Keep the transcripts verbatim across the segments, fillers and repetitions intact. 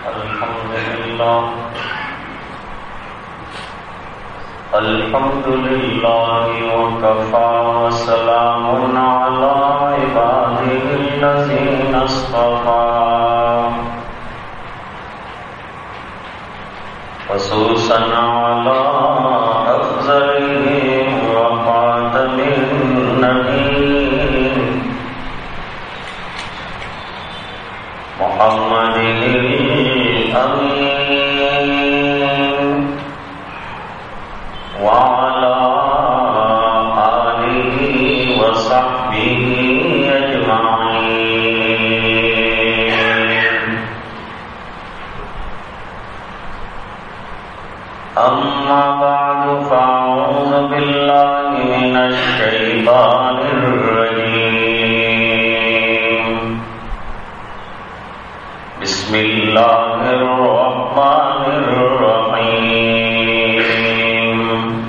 الحمد لله الحمد لله وكفى وسلام على عباده الذين اصطفى خصوصا على أفضلهم وخاتم النبيين محمد الأمين وعلى آله وصحبه أجمعين. أما بعد فأعوذ بالله من الشيطان الرجيم. بسم الله الرحمن الرحيم.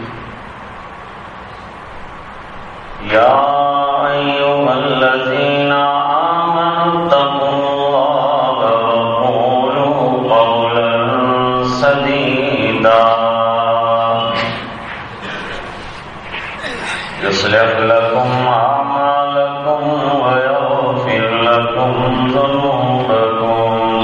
يا أيها الذين آمنوا اتقوا الله وقولوا قولا سديدا يصلح لكم أعمالكم ويغفر لكم ذنوبكم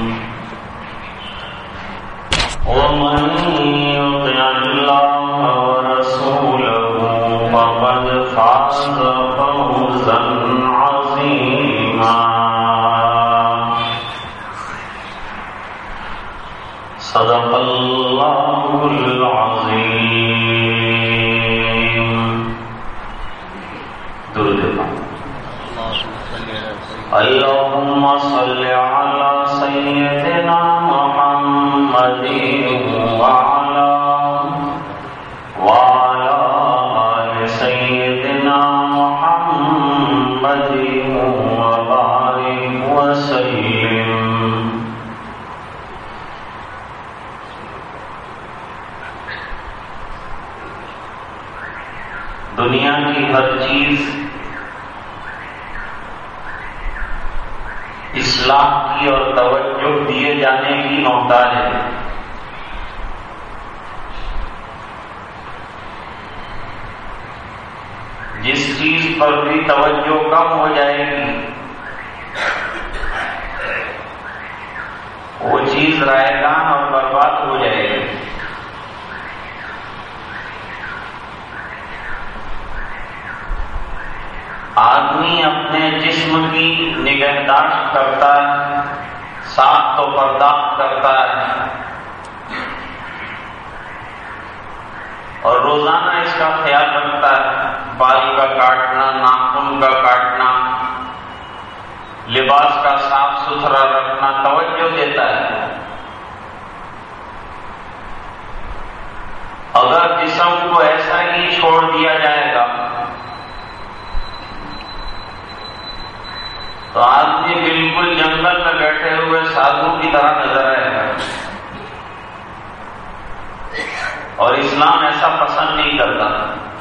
ومن يطع الله ورسوله فقد فاز فوزا عظيما. صدق الله العظيم. درود اللهم صل على سيدنا محمد وعلى وعلى آل سيدنا محمد وبارك وسلم. دنیا کی ہر چیز اصلاح کی اور توجہ دیے جانے کی محتاج ہے. جس چیز پر بھی توجہ کم ہو جائے گی وہ چیز رائگان اور برباد ہو جائے گی. آدمی اپنے جسم کی نگہداشت کرتا ہے، ساخت و پرداخت کرتا ہے اور روزانہ اس کا خیال رکھتا ہے. بال کا کاٹنا، ناخن کا کاٹنا، لباس کا صاف ستھرا رکھنا، توجہ دیتا ہے. اگر جسم کو ایسا ہی چھوڑ دیا جائے گا تو آدمی بالکل جنگل میں بیٹھے ہوئے سادھو کی طرح نظر آئے گا، اور اسلام ایسا پسند نہیں کرتا.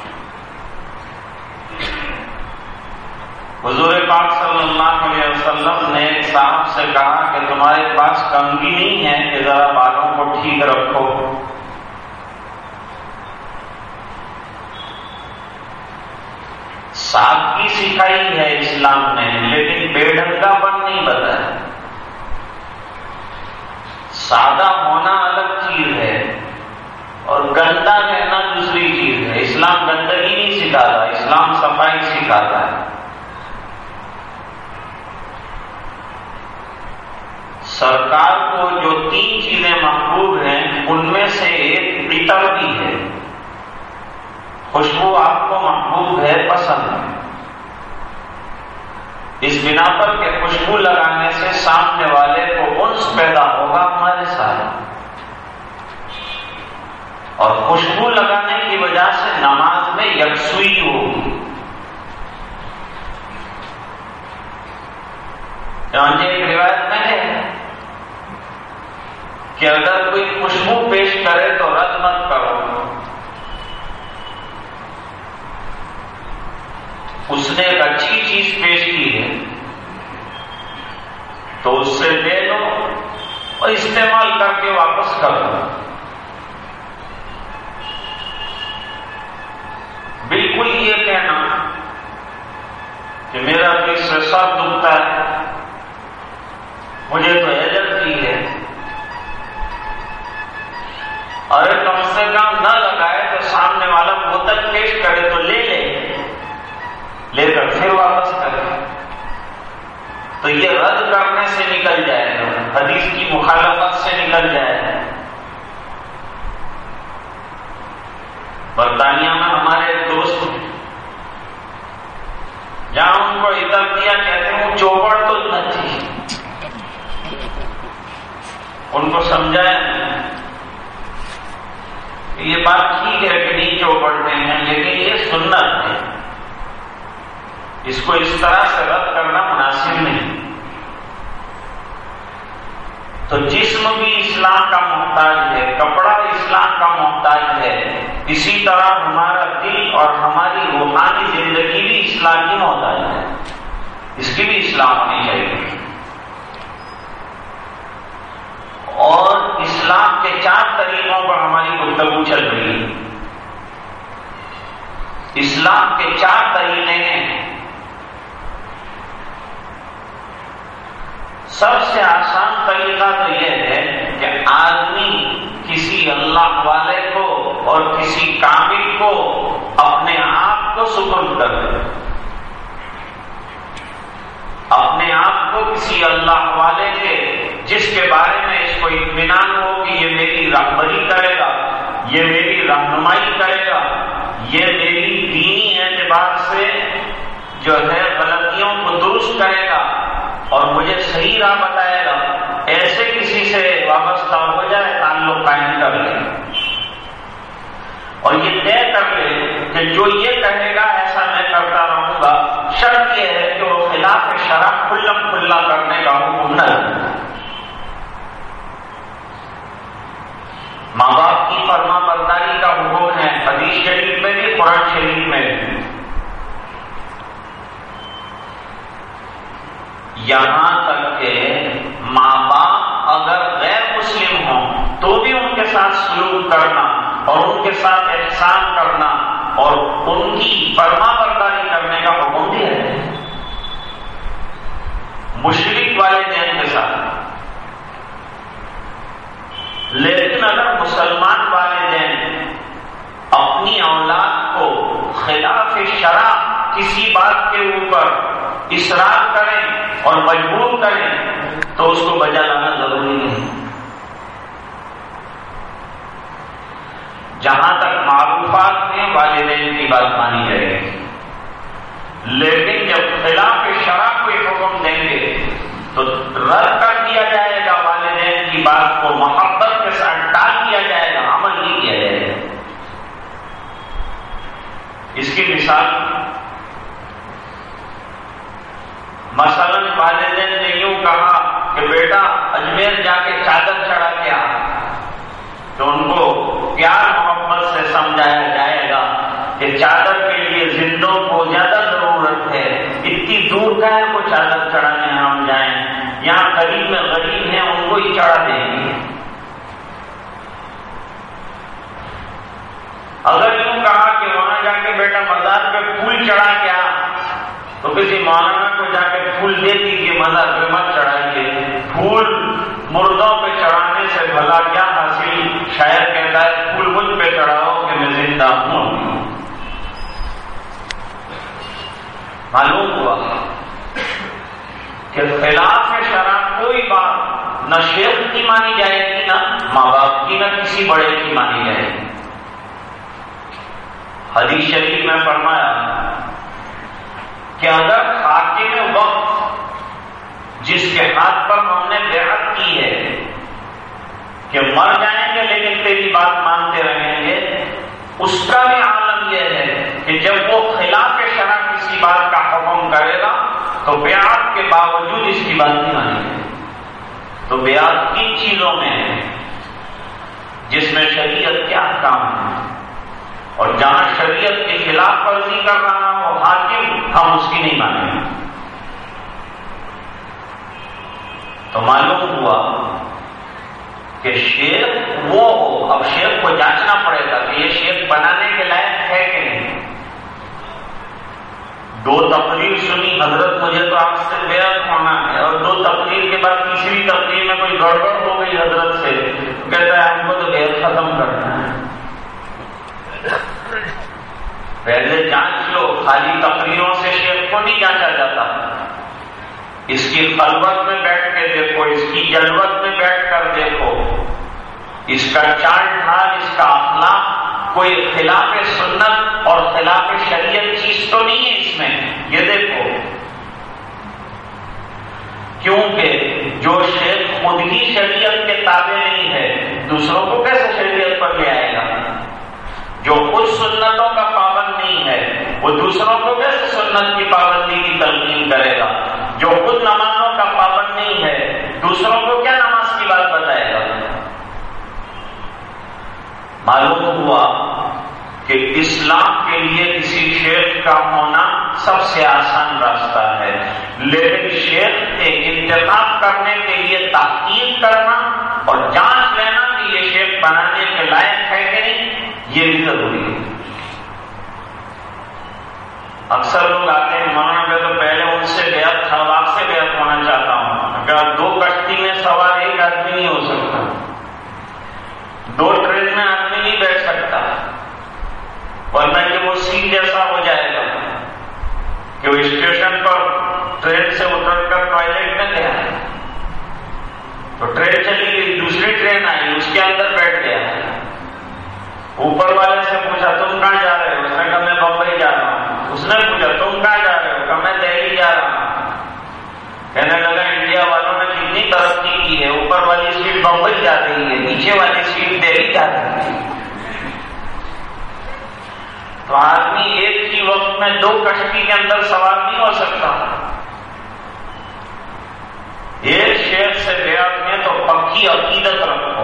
حضور پاک صلی اللہ علیہ وسلم نے ایک صاحب سے کہا کہ تمہارے پاس کنگھی نہیں ہے کہ ذرا بالوں کو ٹھیک رکھو. سادگی سکھائی ہے اسلام نے، لیکن بے ڈھنگا پن نہیں بتایا. سادہ ہونا الگ چیز ہے اور گندا رہنا دوسری چیز ہے. اسلام گندگی نہیں سکھاتا، اسلام صفائی سکھاتا ہے. سرکار کو جو تین چیزیں محبوب ہیں ان میں سے ایک عطر بھی ہے. خوشبو آپ کو محبوب ہے، پسند ہے. اس بنا پر کہ خوشبو لگانے سے سامنے والے کو انس پیدا ہوگا ہمارے ساتھ، اور خوشبو لگانے کی وجہ سے نماز میں یکسوئی ہوگی. ایک روایت میں ہے کہ اگر کوئی خوشبو پیش کرے تو رد مت کرو. اس نے ایک اچھی چیز پیش کی ہے تو اس سے لے لو اور استعمال کر کے واپس کر دو. بالکل یہ کہنا کہ میرا پیٹ سے سر دکھتا ہے، مجھے تو الرجی ہے، اور کم سے کم نہ لگائے تو سامنے والا بوتل پیش کرے تو لے لے لے کر پھر واپس کرے، تو یہ رد کرنے سے نکل جائے گا، حدیث کی مخالفت سے نکل جائے گا. برطانیہ میں ہمارے ایک دوست ہیں، جہاں ان کو عزت دیا کہتے ہیں وہ چوپڑ تو نہ تھی، ان کو سمجھایا کہ یہ بات ٹھیک ہے کہ نہیں چوپڑتے ہیں، لیکن یہ سنت ہے، اس کو اس طرح سے رد کرنا مناسب نہیں. تو جسم بھی اسلام کا محتاج ہے، کپڑا اسلام کا محتاج ہے، اسی طرح ہمارا دل اور ہماری روحانی زندگی بھی اسلام کی محتاج ہے، اس کی بھی اصلاح ہونی چاہیے. اور اسلام کے چار طریقوں پر ہماری گفتگو چل رہی ہے. اسلام کے چار طریقے ہیں. سب سے آسان طریقہ تو یہ ہے کہ آدمی کسی اللہ والے کو اور کسی کامل کو اپنے آپ کو سپرد کر دے، اپنے آپ کو کسی اللہ والے کے جس کے بارے میں اس کو اطمینان ہو کہ یہ میری رہبری کرے گا، یہ میری رہنمائی کرے گا، یہ میری دینی اعتبار سے جو ہے غلطیوں کو درست کرے گا اور مجھے صحیح راہ بتائے گا، ایسے کسی سے وابستہ ہو جائے، تعلق قائم کر لے اور یہ طے کر لے کہ جو یہ کہے گا ایسا میں کرتا رہوں گا. شرط یہ ہے کہ وہ خلاف شرع کھلم کھلا کرنے کا حکم نہ دے. ماں باپ کی فرما برداری کا حکم ہے، حدیث شریف میں بھی قرآن شریف میں بھی. یہاں تک کہ ماں باپ اگر غیر مسلم ہوں تو بھی ان کے ساتھ سلوک کرنا اور ان کے ساتھ احسان کرنا اور ان کی فرما برداری کرنے کا حکم بھی ہے. مشرک والدین کے ساتھ. لیکن اگر مسلمان والدین اپنی اولاد کو خلاف شرع کسی بات کے اوپر اصرار کریں اور مجبور کریں تو اس کو بجا لانا ضروری نہیں. جہاں تک معروفات میں والدین کی بات مانی جائے گی، لیکن جب خلاف شرع کوئی حکم دیں گے تو رد کر دیا جائے گا، والدین کی بات کو محبت کے ساتھ ٹال دیا جائے گا، عمل نہیں کیا جائے گا. اس کی مثال مثلاً والدین نے یوں کہا کہ بیٹا اجمیر جا کے چادر چڑھا کے آ، تو ان کو پیار محبت سے سمجھایا جائے گا کہ چادر کے لیے زندوں کو زیادہ ضرورت ہے، اتنی دور کا ہے کو چادر چڑھانے ہم جائیں، یہاں قریب میں غریب ہیں ان کو ہی چڑھا دیں گے. اگر یوں کہا کہ وہاں جا کے بیٹا مزار پہ پھول چڑھا کے آ، تو کسی مولانا کو جا کے پھول دے دیجیے، مزار پہ مت چڑھائیے. پھول مردوں پہ چڑھانے سے بھلا کیا حاصل؟ شاعر کہتا ہے پھول مجھ پہ چڑھاؤ کہ میں زندہ ہوں. معلوم ہوا کہ خلاف شرع کوئی بات نہ شیخ کی مانی جائے گی، نہ ماں باپ کی، نہ کسی بڑے کی مانی جائے گی. حدیث شریف میں فرمایا کہ اگر حاکم وقت جس کے ہاتھ پر ہم نے بیعت کی ہے کہ مر جائیں گے لیکن تیری بات مانتے رہیں گے، اس کا بھی عالم یہ ہے کہ جب وہ خلاف شرع کسی بات کا حکم کرے گا تو بیعت کے باوجود اس کی بات نہیں مانی جائے. تو بیعت تین چیزوں میں ہے جس میں شریعت کے احکام ہے، اور جہاں شریعت کے خلاف ورزی کر رہا ہو حاکم، ہم اس کی نہیں مانیں گے. تو معلوم ہوا کہ شیخ وہ ہو. اب شیخ کو جانچنا پڑے گا کہ یہ شیخ بنانے کے لائق ہے کہ نہیں. دو تقریر سنی حضرت مجھے تو آپ سے بیعت ہونا ہے، اور دو تقریر کے بعد تیسری تقریر میں کوئی گڑبڑ ہو گئی حضرت سے، کہتا ہے ہم کو تو بیعت ختم کرنا ہے. پہلے جانچ لو. خالی تقریروں سے شیخ کو نہیں جانچا جاتا. اس کی خلوت میں بیٹھ کے دیکھو، اس کی جلوت میں بیٹھ کر دیکھو، اس کا چال ڈھال، اس کا اخلاق کوئی خلاف سنت اور خلاف شریعت چیز تو نہیں ہے اس میں. یہ دیکھو، کیونکہ جو شیخ خود ہی شریعت کے تابع نہیں ہے دوسروں کو کیسے شریعت پر لے آئے گا؟ جو خود سنتوں کا پابند نہیں ہے وہ دوسروں کو کیسے سنت کی پابندی کی تلقین کرے گا؟ جو خود نمازوں کا پابند نہیں ہے دوسروں کو کیا نماز کی بات بتائے گا؟ معلوم ہوا کہ اسلام کے لیے کسی شیخ کا ہونا سب سے آسان راستہ ہے، لیکن شیخ کے انتخاب کرنے کے لیے تحقیق کرنا اور جانچ لینا کہ یہ شیخ بنانے کے لائق ہے کہ نہیں، یہ بھی ضروری ہے. اکثر لوگ آتے ہیں مولانا میں تو پہلے ان سے بیعت آپ سے بیعت ہونا چاہتا ہوں. اگر دو کشتی میں سوار ایک آدمی نہیں ہو سکتا، دو ٹرین میں آدمی نہیں بیٹھ سکتا، ورنہ کہ وہ سیل جیسا ہو جائے گا کہ وہ اسٹیشن پر ٹرین سے اتر کر ٹوائلٹ میں گیا تو ٹرین چلی گئی، دوسری ٹرین آئی اس کے اندر بیٹھ گیا. اوپر والے سے پوچھا تم کہاں جا رہے ہو؟ اس نے کہا میں بمبئی جا رہا ہوں. اس نے پوچھا تم کہاں جا رہے ہو؟ کہا میں دہلی جا رہا ہوں. کہنے لگا انڈیا والوں نے کتنی ترقی کی ہے، اوپر والی سیٹ بمبئی جا رہی ہے، نیچے والی سیٹ دہلی جا رہی ہے. تو آدمی ایک ہی وقت میں دو کشتی کے اندر سوار نہیں ہو سکتا. ایک شیخ سے بیعت میں تو پکی عقیدت رکھو،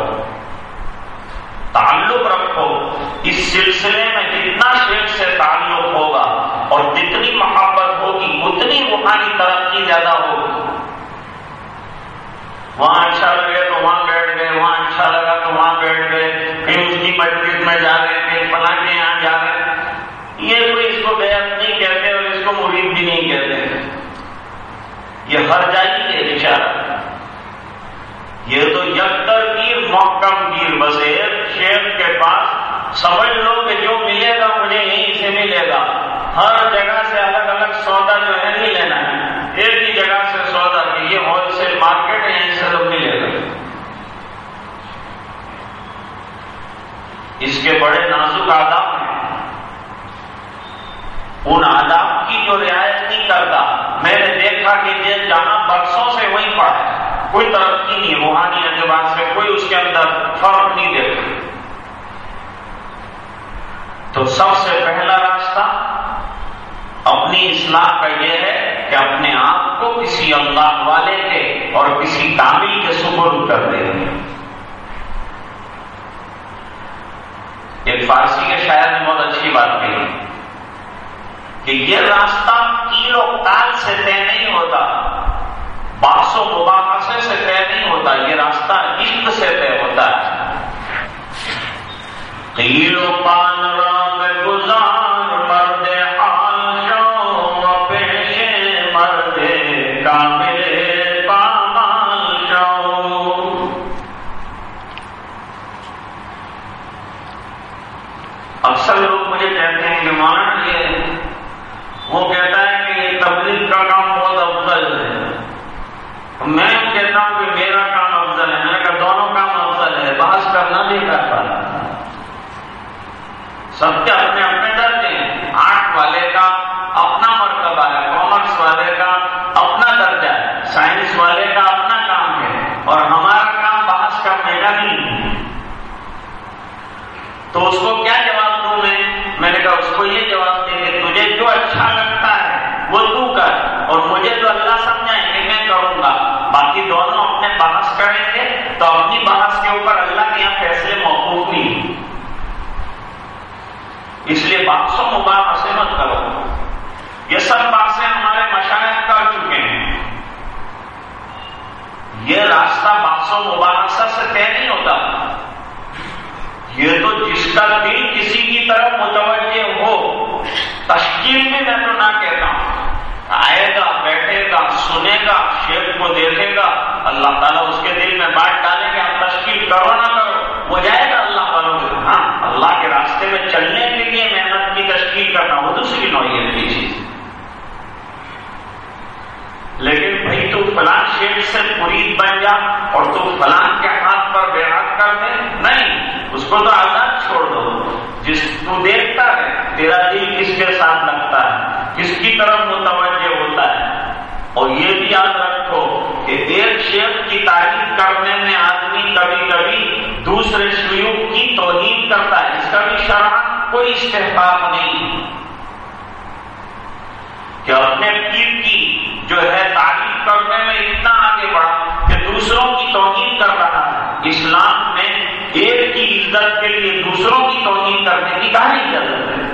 تعلق رکھو. اس سلسلے میں جتنا شیخ سے تعلق ہوگا اور جتنی محبت ہوگی اتنی روحانی ترقی زیادہ ہوگی. وہاں اچھا لگے تو وہاں بیٹھ گئے، وہاں اچھا لگا تو وہاں بیٹھ گئے، کہیں اس کی مسجد میں جا رہے تھے، فلاں کے یہاں جا رہے. یہ کوئی اس کو بیعت نہیں کہتے اور اس کو مرید بھی نہیں کہتے. یہ ہر جائی کے اشارہ. یہ تو یکدر گیر محکم گیر. بس ایک شیخ کے پاس سمجھ لو کہ جو ملے گا مجھے یہیں سے ملے گا. ہر جگہ سے الگ الگ سودا جو ہے نہیں لینا ہے، ایک ہی جگہ سے سودا کہ یہ ہول سیل مارکیٹ ہے یہیں سے تو ملے گا. اس کے بڑے نازک آداب ہیں، ان آداب کی جو رعایت نہیں کرتا. میں نے دیکھا کہ یہ جہاں برسوں سے وہیں پڑا ہے، کوئی ترقی نہیں، روحانی اعتبار سے کوئی اس کے اندر فرق نہیں دیکھتا. تو سب سے پہلا راستہ اپنی اصلاح کا یہ ہے کہ اپنے آپ کو کسی اللہ والے کے اور کسی کامل کے سپرد کر دیں. ایک فارسی کے شاعر نے بہت اچھی بات کہی کہ یہ راستہ کیل و کال سے طے نہیں ہوتا، بحث و مباحثے سے طے نہیں ہوتا، یہ راستہ عشق سے طے ہوتا ہے. قیل و قال راگ گزار مرد حال شو پیش مرد کامل پامال شو. اکثر لوگ مجھے کہتے ہیں کہ مولانا یہ وہ کہتا ہے کہ یہ تبلیغ کا کام بہت افضل ہے، میں کہتا ہوں کہ میرا کام افضل ہے. میں نے کہا دونوں کام افضل ہے، بحث کرنا نہیں کر پاتا. سب کے اپنے اپنے درجے ہیں. آرٹ والے کا اپنا مرتبہ ہے، کامرس والے کا اپنا درجہ ہے، سائنس والے کا اپنا کام ہے، اور ہمارا کام بحث کرنے کا نہیں ہے. تو اس کو کیا جواب دوں میں؟ میں نے کہا اس کو یہ جواب دے کہ تجھے جو اچھا لگتا ہے وہ تو کر، اور مجھے جو اللہ سمجھائے کہ میں کروں گا. باقی دونوں اپنے بحث کریں گے تو اپنی بحث کے اوپر اللہ کے یہاں فیصلے موقوف نہیں. اس لیے بحث و مباحثے مت کرو. یہ سب باتیں ہمارے مشائخ کر چکے ہیں. یہ راستہ بحث و مباحثہ سے طے نہیں ہوتا. یہ تو جس کا دل کسی کی طرف متوجہ ہو، تشکیل میں میں تو نہ کہتا ہوں، آئے گا، بیٹھے گا، سنے گا، شیخ کو دیکھے گا، اللہ تعالیٰ اس کے دل میں بات ڈالیں گے. آپ تشکیل کرو نہ کرو، وہ جائے گا اللہ والوں کے. ہاں، اللہ کے راستے میں چلنے کے لیے محنت کی تشکیل کرنا وہ دوسری نوعیت کی چیز. لیکن بھائی تو فلان شیخ سے مرید بن جا اور تو فلان کے ہاتھ پر بیعت کر دے، نہیں، اس کو تو آزاد چھوڑ دو. جس تو دیکھتا ہے تیرا دل کس کے ساتھ لگتا ہے، کس کی طرف متوجہ ہوتا ہے. اور یہ بھی یاد رکھو کہ ایک شیخ کی تعریف کرنے میں آدمی کبھی کبھی دوسرے شیوخ کی توہین کرتا ہے، اس کا بھی شرعاً کوئی استحقاق نہیں کہ اپنے پیر کی جو ہے تعریف کرنے میں اتنا آگے بڑھا کہ دوسروں کی توہین کر رہا ہے. اسلام میں ایک کی عزت کے لیے دوسروں کی توہین کرنے کی کہاں اجازت ہے؟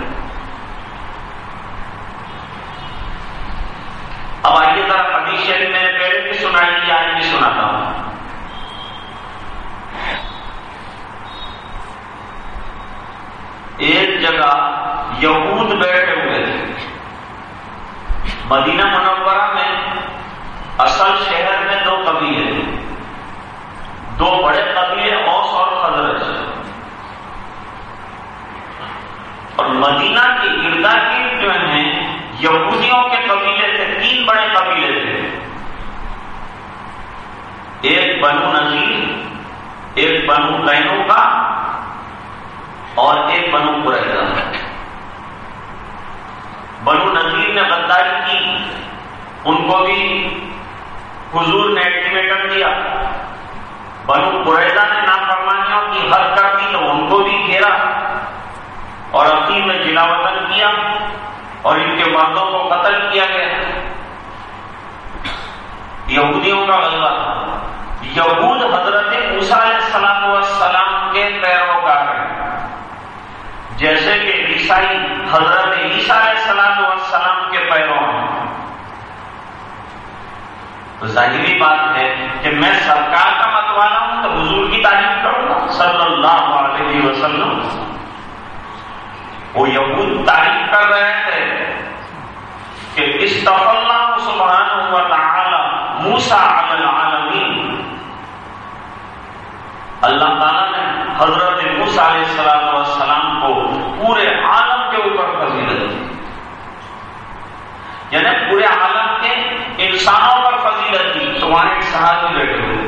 اب آئیے ذرا حدیث شریف میں نے پہلے بھی سنائی تھی، آج بھی سناتا ہوں. ایک جگہ یہود بیٹھے ہوئے تھے مدینہ منورہ میں. اصل شہر میں دو قبیلے تھے، دو بڑے قبیلے اوس اور خزرج، اور مدینہ کے اردا گرد جو ہیں یہودیوں کے قبیلے تھے. تین بڑے قبیلے تھے، ایک بنو نذیر، ایک بنو قینوقا اور ایک بنو قریظہ. بنو نذیر نے غداری کی، ان کو بھی حضور نے الٹیمیٹم دیا. بنو قریظہ نے نافرمانیوں کی حد کر دی تو ان کو بھی گھیرا اور اخیر میں جلا وطن کیا اور ان کے مردوں کو قتل کیا گیا. یہودیوں کا غلبہ تھا. یہود حضرت موسیٰ علیہ السلام کے پیروکار ہیں، جیسے کہ عیسائی حضرت عیسیٰ علیہ السلام کے پیرو ہیں. تو ظاہری بات ہے کہ میں سرکار کا متوالا ہوں تو حضور کی تعریف کروں گا صلی اللہ علیہ وسلم. وہ یہود تعریف کر رہے تھے کہ اصطفى اللہ سبحانہ وتعالی موسیٰ علی العالمین. اللہ تعالیٰ نے حضرت موسیٰ علیہ السلام کو پورے عالم کے اوپر فضیلت دی، یعنی پورے عالم کے انسانوں پر فضیلت دی. تو وہاں ایک صحابی بیٹھے ہوئے،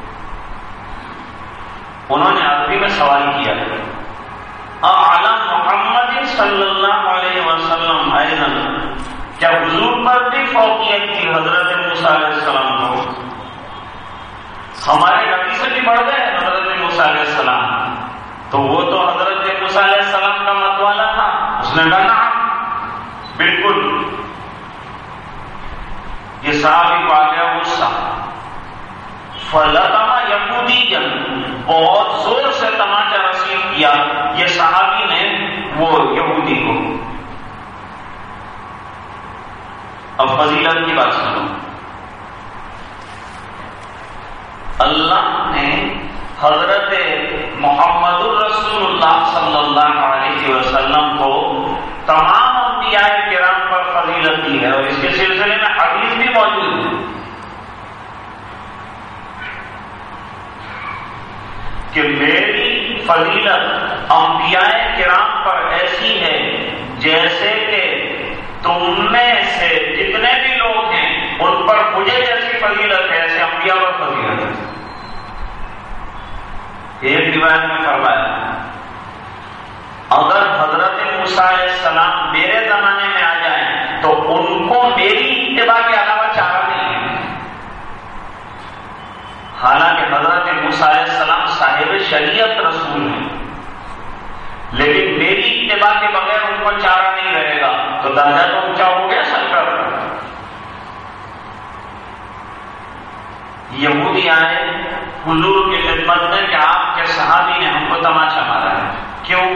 انہوں نے عربی میں سوال کیا، اعلی محمد صلی اللہ علیہ وسلم ایضا، کیا حضور پر بھی فوقیت تھی حضرت موسیٰ علیہ السلام کو؟ ہمارے نبی سے بھی بڑھ گئے حضرت موسیٰ علیہ السلام، تو وہ تو حضرت موسیٰ علیہ السلام کا متوالا تھا. اس نے کہا بالکل. یہ صحابی کو آ گیا غصہ، فلطمہ یہودی جن، بہت زور سے تماچا رسید کیا یہ صحابی نے وہ یہودی کو. اب فضیلت کی بات سنو. اللہ نے حضرت محمد الرسول اللہ صلی اللہ علیہ وسلم کو تمام انبیاء کرام پر فضیلت دی ہے، اور اس کے سلسلے میں حدیث بھی موجود ہے کہ میری فضیلت انبیاء کرام پر ایسی ہے جیسے کہ تم میں سے جتنے بھی لوگ ہیں ان پر مجھے جیسی فضیلت ہے ایسے انبیاء پر فضیلت ہے. ایک روایت میں فرمایا اگر حضرت موسیٰ علیہ السلام میرے زمانے میں آ جائیں تو ان کو میری اتباع کے علاوہ چارہ نہیں ہے. حالانکہ حضرت موسیٰ علیہ السلام صاحب شریعت رسول ہیں، لیکن میری اتباع کے بغیر ان کو چارہ نہیں رہے گا. تو درجہ تو اونچا ہو گیا سرکار. یہودی آئے حضور کی خدمت میں کہ آپ کے صحابی نے ہم کو تماچا مارا ہے. کیوں؟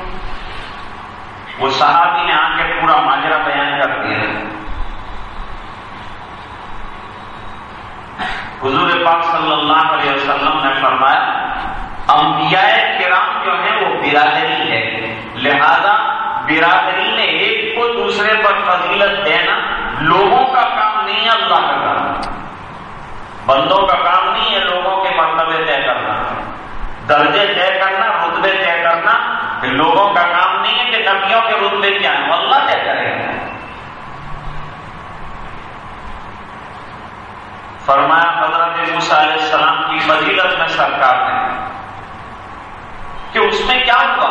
وہ صحابی نے آ کے پورا ماجرا بیان کر دیا. حضور پاک صلی اللہ علیہ وسلم نے فرمایا انبیاء کرام جو ہیں وہ برادری ہے، لہذا برادری نے ایک کو دوسرے پر فضیلت دینا لوگوں کا کام نہیں ہے، اللہ کا کام، بندوں کا کام نہیں ہے لوگوں کے مرتبے طے کرنا، درجے طے کرنا، رتبے طے کرنا لوگوں کا کام نہیں ہے کہ نبیوں کے رتبے کیا ہیں، اللہ طے کرے گا۔ فرمایا حضرت موسیٰ علیہ السلام کی فضیلت میں سرکار نے کہ اس میں کیا ہوا،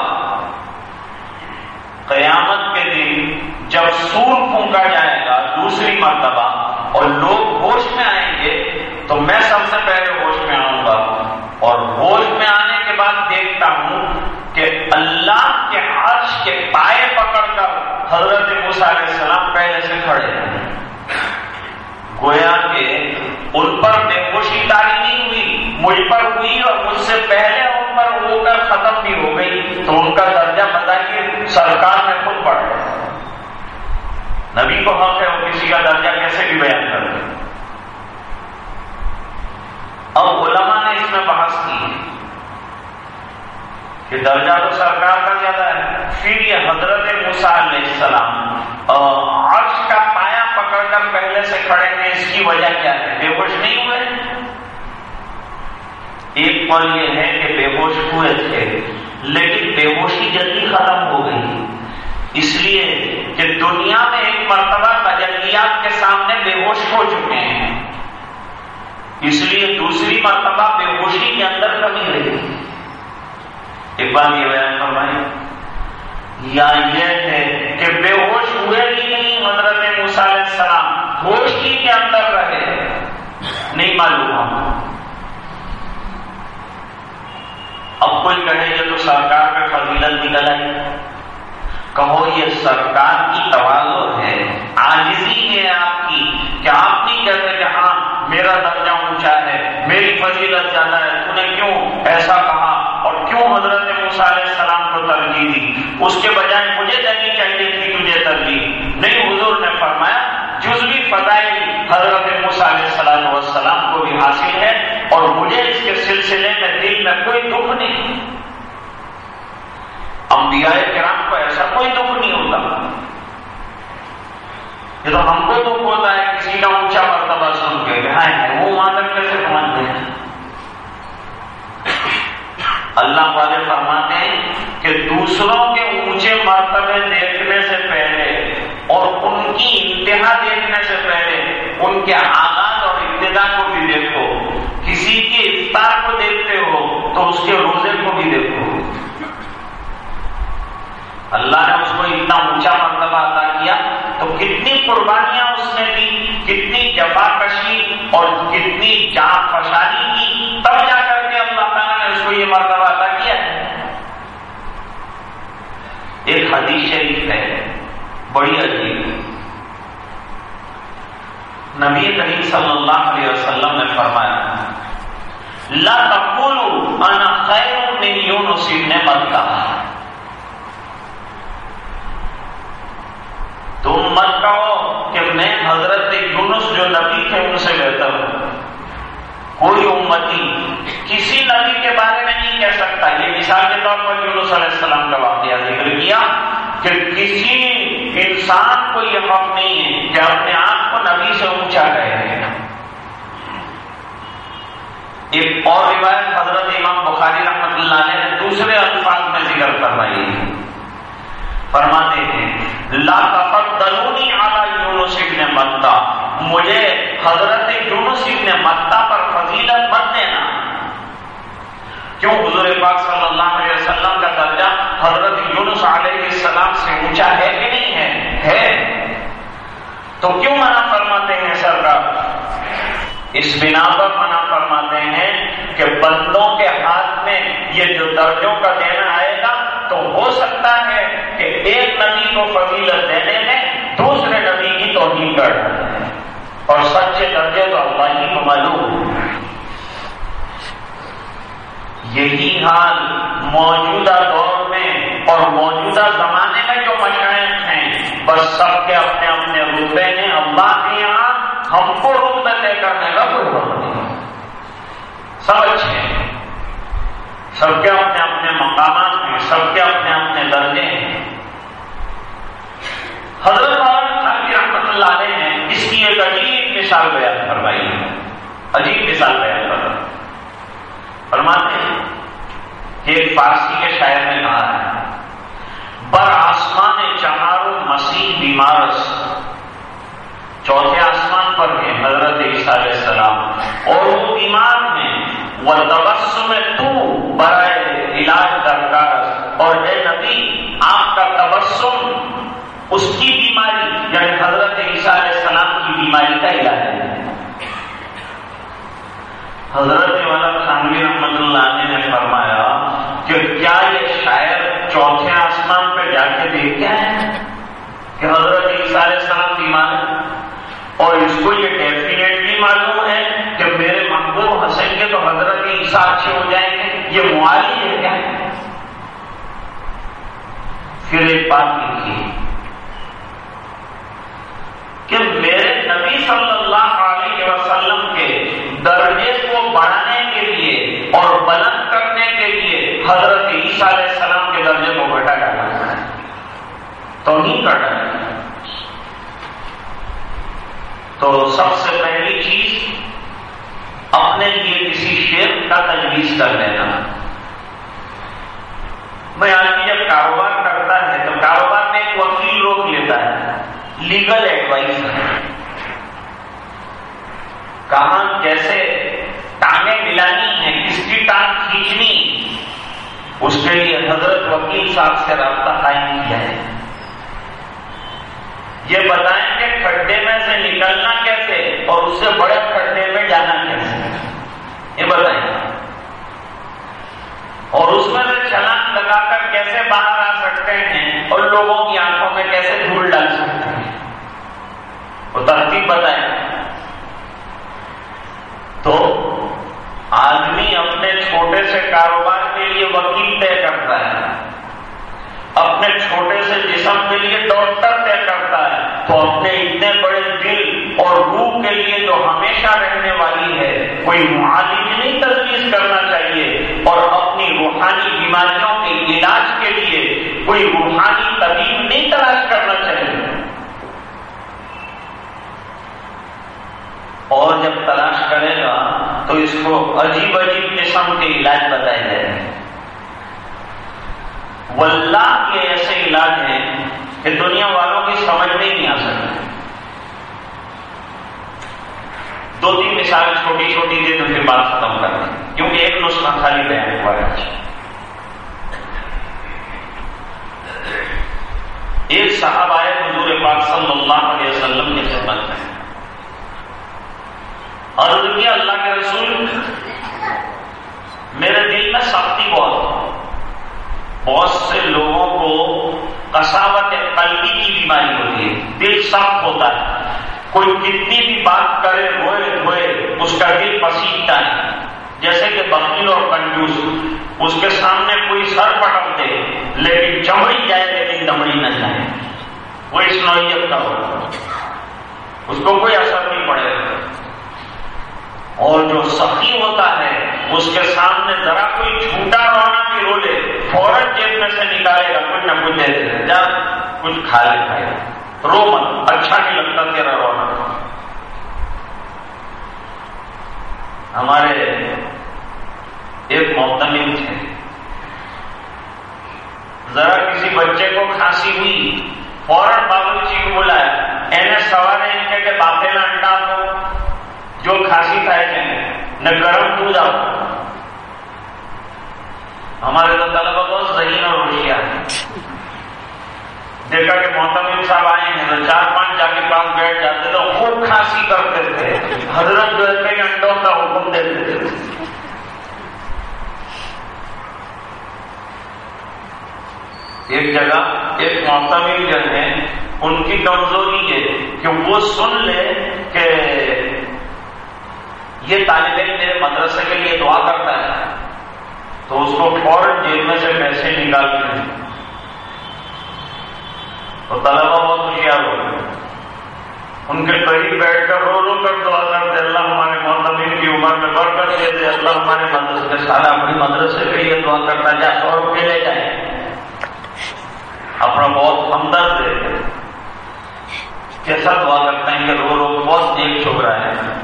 قیامت کے دن جب سور پھونکا جائے گا دوسری مرتبہ اور لوگ ہوش میں آئیں گے تو میں سب سے پہلے ہوش میں آؤں گا، اور ہوش میں آنے کے بعد دیکھتا ہوں کہ اللہ کے عرش کے پائے پکڑ کر حضرت موسیٰ علیہ السلام پہلے سے کھڑے ہیں، گویا کہ ان پر بے ہوشی طاری نہیں ہوئی، مجھ پر ہوئی اور مجھ سے پہلے ان پر ہو کر ختم بھی ہو گئی، تو ان کا درجہ بتائیے سرکار میں خود پڑ گیا۔ نبی کو حق ہے وہ کسی کا درجہ کیسے بھی بیان کر دے۔ اب علماء نے اس میں بحث کی کہ درجہ تو سرکار کا زیادہ ہے، پھر یہ حضرت موسیٰ علیہ السلام عرش کا پایا پکڑ کر پہلے سے کھڑے ہیں، اس کی وجہ کیا ہے؟ بے ہوش نہیں ہوئے؟ ایک قول یہ ہے کہ بے ہوش ہوئے تھے لیکن بے ہوشی جلدی ختم ہو گئی، اس لیے کہ دنیا میں ایک مرتبہ تجلیات کے سامنے بے ہوش ہو چکے ہیں، اس لیے دوسری مرتبہ بے ہوشی کے اندر کمی رہی۔ ایک بات یہ بیان فرمائیں، یا یہ ہے کہ بے ہوش ہوئے ہی نہیں حضرت موسیٰ علیہ السلام، ہوش ہی کے اندر رہے، نہیں معلوم ہم۔ اب کوئی کہے یہ تو سرکار پہ فضیلت نکل آئی، کہو یہ سرکار کی تواضع ہے، عاجزی ہے آپ کی، کہ آپ نہیں کہتے کہ ہاں میرا درجہ اونچا ہے، میری فضیلت زیادہ ہے، تو نے کیوں ایسا کہا اور کیوں حضرت موسیٰ علیہ السلام کو ترجیح دی، اس کے بجائے مجھے دینی چاہیے تھی تجھے ترجیح نہیں۔ حضور نے فرمایا جزوی فضائل حضرت موسیٰ علیہ السلام کو بھی حاصل ہے اور مجھے اس کے سلسلے میں دل میں کوئی دکھ نہیں، انبیاء کرام کو ایسا کوئی دکھ نہیں ہوتا۔ یہ تو ہم کو دکھ ہوتا ہے کسی کا اونچا مرتبہ سن کے، ہے وہ وہاں تک کیسے پہنچتے ہیں۔ اللہ والے فرماتے ہیں کہ دوسروں کے اونچے مرتبے دیکھنے سے پہلے اور ان کی انتہا دیکھنے سے پہلے ان کے آغاز اور ابتدا کو بھی دیکھو، کسی کے افطار کو دیکھتے ہو تو اس کے روزے کو بھی دیکھو۔ اللہ نے اس کو اتنا اونچا مرتبہ عطا کیا تو کتنی قربانیاں اس نے دی، کتنی جفا کشی اور کتنی جان فشانی کی، تب جا کر کے اللہ تعالیٰ نے اس کو یہ مرتبہ عطا کیا ہے۔ ایک حدیث شریف ہے بڑی عجیب، نبی کریم صلی اللہ علیہ وسلم نے فرمایا لا تقولوا انا خیر من یونس بن متى، تم مت کہو کہ میں حضرت یونس جو نبی تھے ان سے بہتر ہوں۔ کوئی امتی کسی نبی کے بارے میں نہیں کہہ سکتا، یہ مثال کے طور پر یونس علیہ السلام کا واقعہ ذکر کیا کہ کسی انسان کو یہ حق نہیں ہے کہ اپنے آپ کو نبی سے اونچا کہے۔ ایک اور روایت حضرت امام بخاری رحمۃ اللہ علیہ نے دوسرے الفاظ میں ذکر فرمائی، فرماتے ہیں لا تفضلونی علی یونس بن متى، مجھے حضرت یونس بن متى پر فضیلت مت دینا۔ کیوں؟ حضور پاک صلی اللہ علیہ وسلم کا درجہ حضرت یونس علیہ السلام سے اونچا ہے کہ نہیں ہے؟ ہے، تو کیوں منع فرماتے ہیں سرکار؟ اس بنا پر منع فرماتے ہیں کہ بندوں کے ہاتھ میں یہ جو درجوں کا دینا آئے گا تو ہو سکتا ہے کہ ایک نبی کو فضیلت دینے میں دوسرے نبی کی توہین کر ڈالے، اور سچے درجے تو اللہ ہی کو معلوم۔ یہی حال موجودہ دور میں اور موجودہ زمانے میں جو مشائخ ہیں، بس سب کے اپنے اپنے رتبے ہیں، اللہ کے یہاں ہم کو رتبے طے کرنے کا کوئی وقت نہیں۔ سب اچھے ہیں، سب کے اپنے اپنے مقامات ہیں، سب کے اپنے اپنے درجے ہیں۔ حضرت مولانا تھانوی رحمۃ اللہ علیہ نے اس کی ایک عجیب مثال بیان فرمائی ہے، عجیب مثال بیان فرمائی۔ فرماتے ہیں کہ ایک فارسی کے شاعر نے کہا ہے، بر آسمان چہاروں مسیح بیمارس، چوتھے آسمان پر ہیں حضرت عیسیٰ علیہ السلام اور وہ بیمار ہیں، وَتَبَسُّمِ تو برائے علاج درکار، اور اے نبی آپ کا تبسم اس کی بیماری یعنی حضرت عیسیٰ علیہ السلام کی بیماری کا علاج ہے۔ حضرت مولانا تھانوی رحمۃ اللہ علیہ نے فرمایا کہ کیا یہ شاعر چوتھے آسمان پہ جا کے دیکھتے ہیں کہ حضرت عیسیٰ علیہ السلام بیمار ہے، اور اس کو یہ ڈیفینیٹلی معلوم ہے کہ میرے محبوب ہنسیں گے تو حضرت عیسیٰ اچھے ہو جائیں گے، یہ معالی ہے کیا؟ پھر ایک بات لکھی کہ میرے نبی صلی اللہ علیہ وسلم کے درجے کو بڑھانے کے لیے اور بلند کرنے کے لیے حضرت عیسیٰ علیہ السلام کے درجے کو گھٹا ڈالا ہے، توہین کر ڈالا ہے۔ تو سب سے پہلی چیز اپنے لیے کسی شیخ کا تجویز کر لینا۔ میں آدمی جب کاروبار کرتا ہے تو کاروبار میں ایک وکیل روک لیتا ہے، لیگل ایڈوائز ہے، کہاں کیسے ٹانگیں ملانی ہے، کس کی ٹانگ کھینچنی، اس کے لیے حضرت وکیل صاحب سے رابطہ قائم کیا ہے۔ یہ بتائیں کہ کھڈے میں سے نکلنا کیسے اور اس سے بڑے کھڈے میں جانا کیسے، یہ بتائیں، اور اس میں سے چھلانگ لگا کر کیسے باہر آ سکتے ہیں اور لوگوں کی آنکھوں میں کیسے دھول ڈال سکتے ہیں، وہ ترتیب بتائیں۔ تو آدمی اپنے چھوٹے سے کاروبار کے لیے وکیل طے کرتا ہے، اپنے چھوٹے سے جسم کے لیے ڈاکٹر طے کرتا ہے، تو اپنے اتنے بڑے دل اور روح کے لیے جو ہمیشہ رہنے والی ہے کوئی معالج نہیں تجویز کرنا چاہیے، اور اپنی روحانی بیماریوں کے علاج کے لیے کوئی روحانی طبیب نہیں تلاش کرنا چاہیے۔ اور جب تلاش کرے گا تو اس کو عجیب عجیب قسم کے علاج بتائے جائیں گے۔ واللہ کے ایسے علاج ہیں کہ دنیا والوں کی سمجھ میں ہی نہیں آ سکتے۔ دو تین مثالیں چھوٹی چھوٹی دے تو پھر بات ختم کر دیں، کیونکہ ایک نسخہ خالی بیان ہوا ہے۔ ایک صاحب آئے حضور پاک صلی اللہ علیہ وسلم کی خدمت میں، عرض کیا اللہ کے رسول میرے دل میں سختی بہت، بہت سے لوگوں کو قساوت قلبی کی بیماری ہوتی ہے، دل سخت ہوتا ہے، کوئی کتنی بھی بات کرے روئے روئے اس کا دل پسیجتا ہے، جیسے کہ بخیل اور کنجوس، اس کے سامنے کوئی سر پٹک دے لیکن چمڑی جائے لیکن دمڑی نہ جائے، وہ اس نوعیت کا ہوگا، اس کو کوئی اثر نہیں پڑے گا۔ اور جو سخی ہوتا ہے اس کے سامنے ذرا کوئی جھوٹا رونا بھی رو لے فوراً جیب میں سے نکالے گا، کچھ نہ کچھ دے دے، جا کچھ کھا لے کھائے گا، رو مت، اچھا نہیں لگتا تیرا رونا۔ ہمارے ایک محتمم تھے، ذرا کسی بچے کو کھانسی ہوئی فوراً باورچی کو بلایا، اینے سوارے ان کے کہ باپے نہ انڈا کو جو کھانسی کھائے جائیں نہ گرم دودھ آؤ۔ ہمارے تو طلبہ بہت ذہین اور ہوشیار ہیں، دیکھا کہ محتمم صاحب آئے ہیں تو چار پانچ جا کے پاس بیٹھ جاتے تو خوب کھانسی کرتے تھے، حضرت جو ہے انڈوں کا حکم دیتے تھے۔ ایک جگہ ایک محتمم جو ہے ان کی کمزوری ہے کہ وہ سن لے کہ یہ طالب علم میرے مدرسے کے لیے دعا کرتا ہے تو اس کو فوراً جیب میں سے پیسے نکالتے ہیں، تو طلبہ بہت ہوشیار ہو گئے، ان کے قریب بیٹھ کر رو رو کر دعا کرتے اللہ ہمارے معتمین کی عمر میں برکت دے دے، اللہ ہمارے مدرسے سارا اپنی مدرسے کے لیے دعا کرتا جا سو روپئے لے جائیں، اپنا بہت ہمدرد ہے، کیسا دعا کرتے ہیں کہ رو رو بہت نیک چھپ رہا ہے۔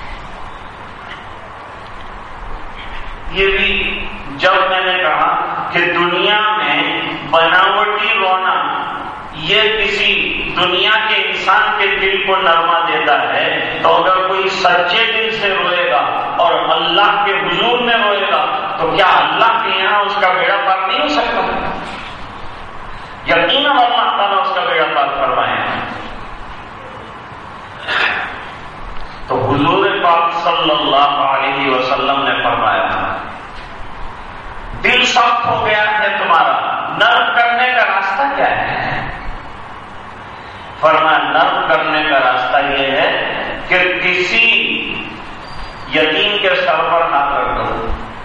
یہ بھی جب میں نے کہا کہ دنیا میں بناوٹی رونا یہ کسی دنیا کے انسان کے دل کو نرما دیتا ہے، تو اگر کوئی سچے دل سے روئے گا اور اللہ کے حضور میں روئے گا تو کیا اللہ کے یہاں اس کا بیڑا پار نہیں ہو سکتا؟ یقیناً اللہ تعالیٰ اس کا بیڑا پار فرمائے۔ تو حضور پاک صلی اللہ علیہ وسلم نے فرمایا دل سخت ہو گیا ہے تمہارا، نرم کرنے کا راستہ کیا ہے؟ فرمایا نرم کرنے کا راستہ یہ ہے کہ کسی یتیم کے سر پر ہاتھ رکھ دو۔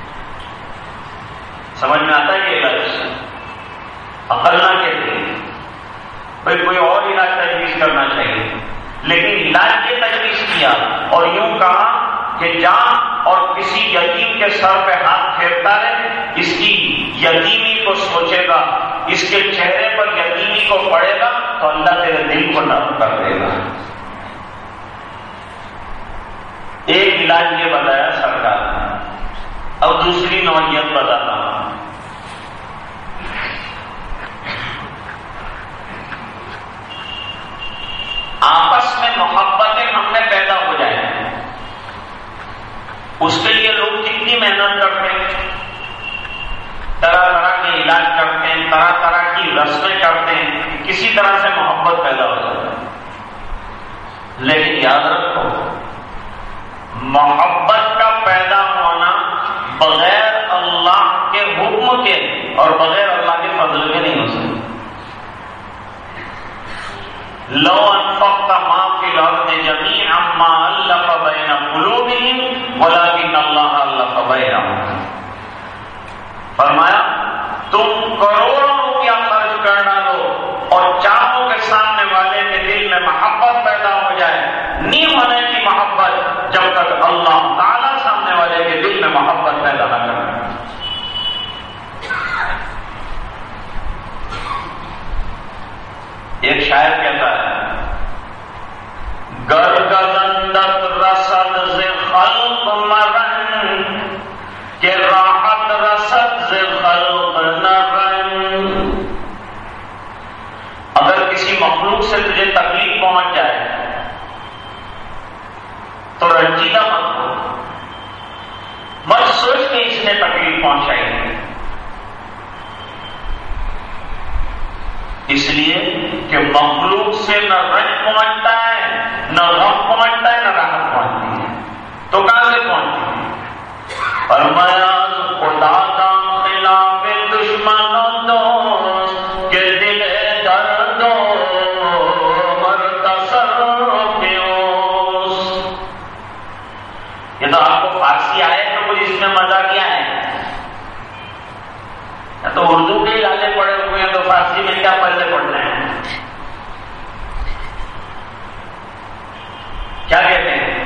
سمجھ میں آتا ہے کہ علاج عقل نہ کہتے بھائی کوئی اور علاج تجویز کرنا چاہیے، لیکن علاج کی تجویز کیا اور یوں کہا کہ جان اور کسی یتیم کے سر پہ ہاتھ پھیرتا رہے، اس کی یتیمی کو سوچے گا، اس کے چہرے پر یتیمی کو پڑے گا تو اللہ تیرے دل کو نرم کر دے گا۔ ایک علاج یہ بتایا سرکار نے، اب دوسری نوعیت بتاتا ہوں۔ آپس میں محبتیں ہم میں پیدا ہو جائیں، اس کے لیے لوگ کتنی محنت کرتے ہیں، طرح طرح کے علاج کرتے ہیں، طرح طرح کی رسمیں کرتے ہیں، کسی طرح سے محبت پیدا ہو جاتی ہے۔ لیکن یاد رکھو محبت کا پیدا ہونا بغیر اللہ کے حکم کے اور بغیر اللہ کے فضل کے نہیں ہو سکتا۔ لو انفقت ما فی الارض جميعا ما الف بین قلوبهم ولكن اللہ الف بینہم۔ فرمایا تم کروڑوں روپیہ خرچ کر ڈالو اور چاہو کہ سامنے والے کے دل میں محبت پیدا ہو جائے، نہیں ہونے کی محبت جب تک اللہ تعالیٰ سامنے والے کے دل میں محبت پیدا نہ کرے۔ ایک شاعر کہتا ہے گرگزندت رسد ز خلق مرن کہ راحت رسد ز خلق نرن۔ اگر کسی مخلوق سے تجھے تکلیف پہنچ جائے تو رنجیدہ مت ہو، مت سوچ کہ اس نے تکلیف پہنچائی ہے، اس لیے کہ مخلوق سے نہ رنج پہنچتا ہے، نہ غم پہنچتا ہے، نہ راحت پہنچتی ہے، تو کہاں سے پہنچتی ہے؟ فرمایا خدا کا خلاف دشمن و دوست کے دل درد و مرتصرف اوس۔ یہ تو آپ کو فارسی آئے تو کچھ اس میں مزہ کیا ہے، تو اردو کے لالے پڑے ہوئے ہیں تو فارسی میں کیا پلے پڑنا ہے؟ کیا کہتے ہیں؟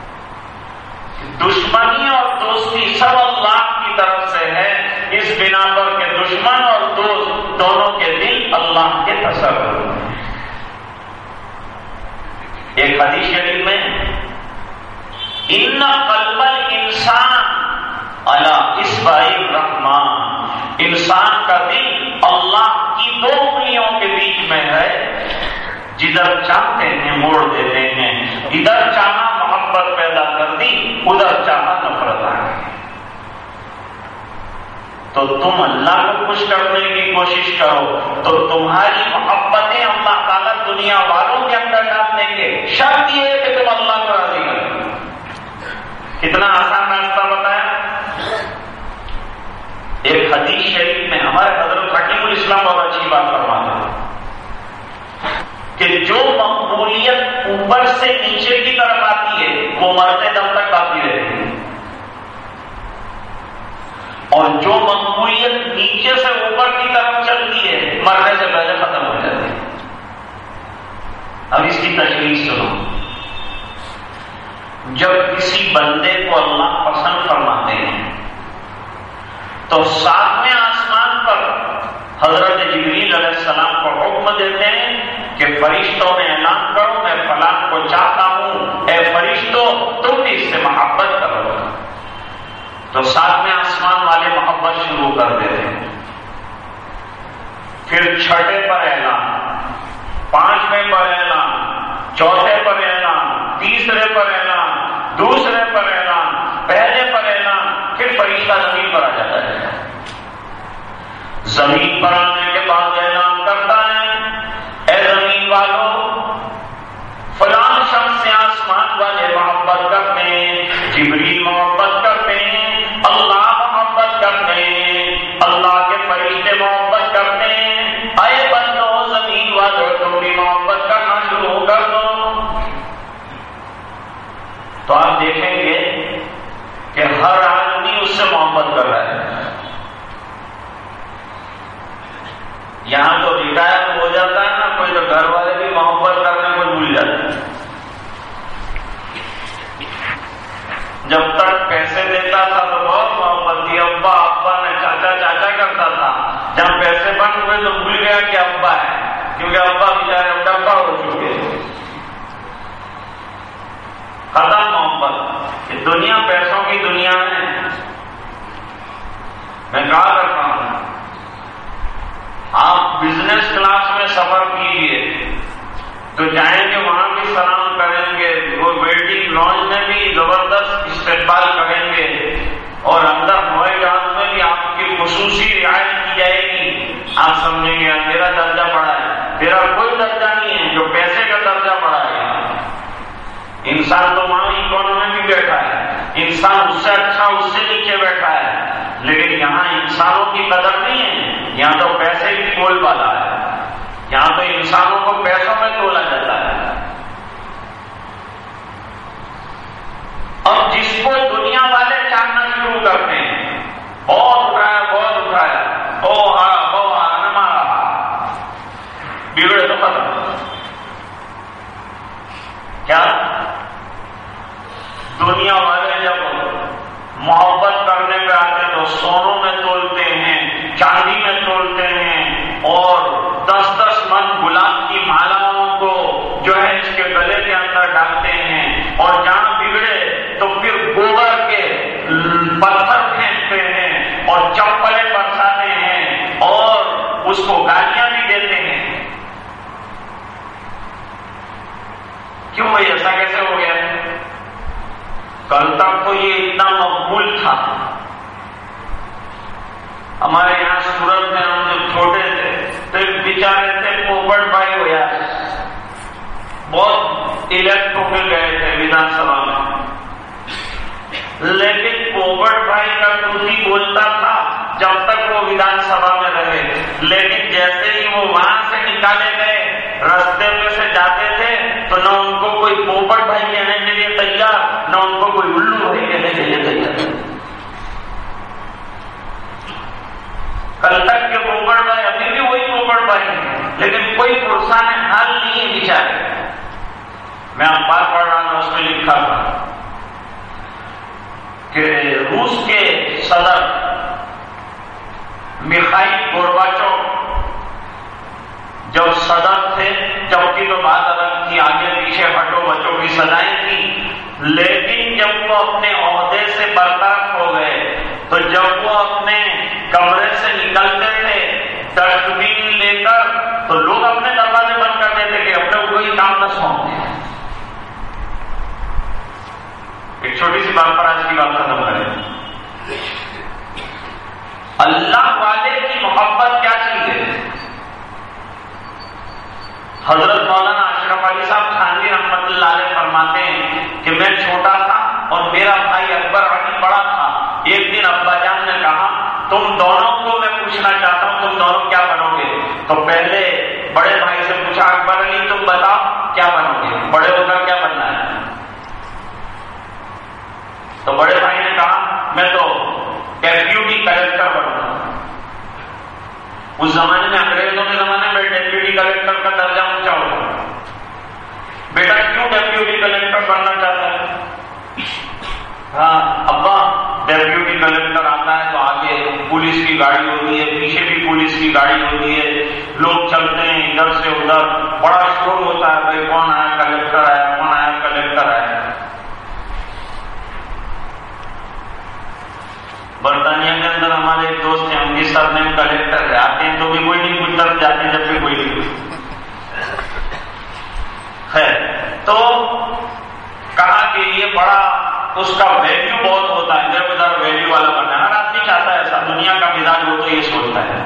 دشمنی اور دوستی سب اللہ کی طرف سے ہے، اس بنا پر کہ دشمن اور دوست دونوں کے دل اللہ کے تصور میں۔ ایک حدیث شریف میں ان قلب الانسان علی اصبع الرحمن، انسان کا دل اللہ کی دو انگلیوں کے بیچ میں ہے، جدھر چاہتے ہیں موڑ دیتے ہیں، ادھر چاہا محبت پیدا کر دی، ادھر چاہا نفرت آ گئی۔ تو تم اللہ کو خوش کرنے کی کوشش کرو تو تمہاری محبتیں اللہ تعالیٰ دنیا والوں کے اندر ڈال دیں گے، شرط یہ ہے کہ تم اللہ کو راضی کرو۔ کتنا آسان راستہ بتایا۔ ایک حدیث شریف میں ہمارے حضرت حکیم الاسلام بہت اچھی بات فرماتے ہیں کہ جو مقبولیت اوپر سے نیچے کی طرف آتی ہے وہ مرتے دم تک باقی رہتی ہے، اور جو مقبولیت نیچے سے اوپر کی طرف چلتی ہے مرنے سے پہلے ختم ہو جاتی ہے۔ اب اس کی تشریح سنو. جب کسی بندے کو اللہ پسند فرماتے ہیں تو ساتویں آسمان پر حضرت جبریل علیہ السلام کو حکم دیتے ہیں کہ فرشتوں میں اعلان کرو میں فلاں کو چاہتا ہوں، اے فرشتوں تم بھی اس سے محبت کرو. تو ساتویں آسمان والے محبت شروع کر دیتے ہیں. پھر چھٹے پر اعلان، پانچویں پر اعلان، چوتھے پر اعلان، تیسرے پر اعلان، دوسرے پر اعلان، پہلے پر اعلان، پھر فرشتہ زمین پر آ جاتا ہے. زمین پر آنے کے بعد اعلان کرتا ہے اے زمین والوں فلاں شخص سے آسمان والے محبت کرتے ہیں، جبریل محبت کرتے ہیں، اللہ محبت کرتے ہیں، اللہ کے فرشتے محبت کرتے ہیں، اے بندو زمین والوں تم بھی محبت کرنا شروع کر دو. تو آپ دیکھیں گے کہ ہر آدمی اس سے محبت کر رہا ہے. یہاں تو ریٹائر ہو جاتا ہے نا کوئی تو گھر والے بھی محبت کرنے کو بھول جاتے ہیں. جب تک پیسے دیتا تھا تو بہت محبت تھی، ابا ابا نے چاچا چاچا کرتا تھا. جب پیسے بند ہوئے تو بھول گیا کہ ابا ہے، کیونکہ ابا بیچارے ڈبا ہو چکے. ختم محبت. یہ دنیا پیسوں کی دنیا ہے. میں کہا کرتا ہوں آپ بزنس کلاس میں سفر کیجیے تو جائیں گے وہاں بھی سلام کریں گے، وہ ویٹنگ لانج میں بھی زبردست استقبال کریں گے، اور اندر ہوائی جہاز میں بھی آپ کی خصوصی رعایت کی جائے گی. آپ سمجھیں گے میرا درجہ بڑا ہے. تیرا کوئی درجہ نہیں ہے، جو پیسے کا درجہ بڑا ہے. انسان تو وہاں اکانومی میں بھی بیٹھا ہے، انسان اس سے اچھا اس سے نیچے بیٹھا ہے، لیکن یہاں انسانوں کی قدر نہیں ہے. یہاں تو پیسے کی بول والا ہے. یہاں تو انسانوں کو پیسوں میں تولا جاتا ہے. اور جس کو دنیا والے جاننا شروع کرتے ہیں بہت اٹھایا بہت اٹھایا، او ہاں بو ہاں نہ مارا، بگڑے تو ختم. کیا دنیا والے جب محبت کرنے پہ آتے تو سونوں میں تولتے ہیں، چاندی میں تولتے ہیں، اور دس دس من گلاب کی مالاؤں کو جو ہے اس کے گلے کے اندر ڈالتے ہیں، اور جہاں بگڑے تو پھر گوبر کے پتھر پھینکتے ہیں اور چپلیں برساتے ہیں اور اس کو گالیاں بھی دیتے ہیں. کیوں بھائی ایسا کیسے ہو گیا؟ کل تک تو یہ اتنا مقبول تھا. ہمارے یہاں سورت میں ہم جب چھوٹے تھے تو ایک بیچارے تھے پوپٹ بھائی ہویا، بہت الیکٹ ہو کے گئے تھے ودھان سبھا میں، لیکن پوپٹ بھائی کا توتی بولتا تھا جب تک وہ ودھان سبھا میں رہے، لیکن جیسے ہی وہ وہاں سے نکالے گئے رستے میں سے جاتے تھے تو نہ ان کو کوئی پوپٹ بھائی کہنے کے لیے تیار، نہ ان کو کوئی الو بھائی کہنے کے لیے تیار. کل تک کے پوپٹ بھائی ابھی بھی وہی پوپٹ بھائی ہیں، لیکن کوئی پرسان حال نہیں ہے بیچارے. میں اخبار پڑھ رہا ہوں، اس میں لکھا تھا کہ روس کے صدر میخائیل گورباچوف جب صدر تھے، جب کی تو بات الگ تھی، آگے پیچھے ہٹو بچوں کی سزائیں تھیں، لیکن جب وہ اپنے عہدے سے برطرف ہو گئے تو جب وہ اپنے کمرے سے نکلتے تھے ڈسٹ بین لے کر تو لوگ اپنے دروازے بند کر دیتے کہ اپنے کو کوئی کام نہ سونپتے. ایک چھوٹی سی بات پر آج کی بات ختم کریں. اللہ والے کی محبت کیا چیز ہے؟ حضرت مولانا اشرف علی صاحب تھانوی رحمۃ اللہ علیہ فرماتے ہیں کہ میں چھوٹا تھا اور میرا بھائی اکبر علی بڑا تھا. ایک دن ابا جان نے کہا تم دونوں کو میں پوچھنا چاہتا ہوں تم دونوں کیا بنو گے؟ تو پہلے بڑے بھائی سے پوچھا اکبر علی تم بتاؤ کیا بنو گے، بڑے ہو کر کیا بننا ہے؟ تو بڑے بھائی نے کہا میں تو ڈیپیوٹی کلکٹر بنوں گا. اس زمانے میں انگریزوں کے زمانے میں ڈیپیوٹی کلکٹر کا درجہ اونچا ہوتا. ڈپٹی کلیکٹر بننا چاہتا ہے. ہاں ابا ڈپٹی کلیکٹر آتا ہے تو آگے پولیس کی گاڑی ہوتی ہے، پیچھے بھی پولیس کی گاڑی ہوتی ہے، لوگ چلتے ہیں ادھر سے ادھر، بڑا شور ہوتا ہے، بھائی کون آیا کلیکٹر آیا، کون آیا کلیکٹر آیا. برطانیہ کے اندر ہمارے ایک دوست ہیں، ان کے ساتھ میں کلیکٹر ہے، آتے ہیں تو بھی کوئی نہیں پوچھتا، جاتے ہیں جب بھی کوئی نہیں پوچھتا. خیر تو کہا کہ یہ بڑا اس کا ویلیو بہت ہوتا ہے، ادھر ادھر ویلیو والا بننا ہے. ہر آدمی چاہتا ہے ایسا، دنیا کا مزاج ہو تو یہ سوچتا ہے.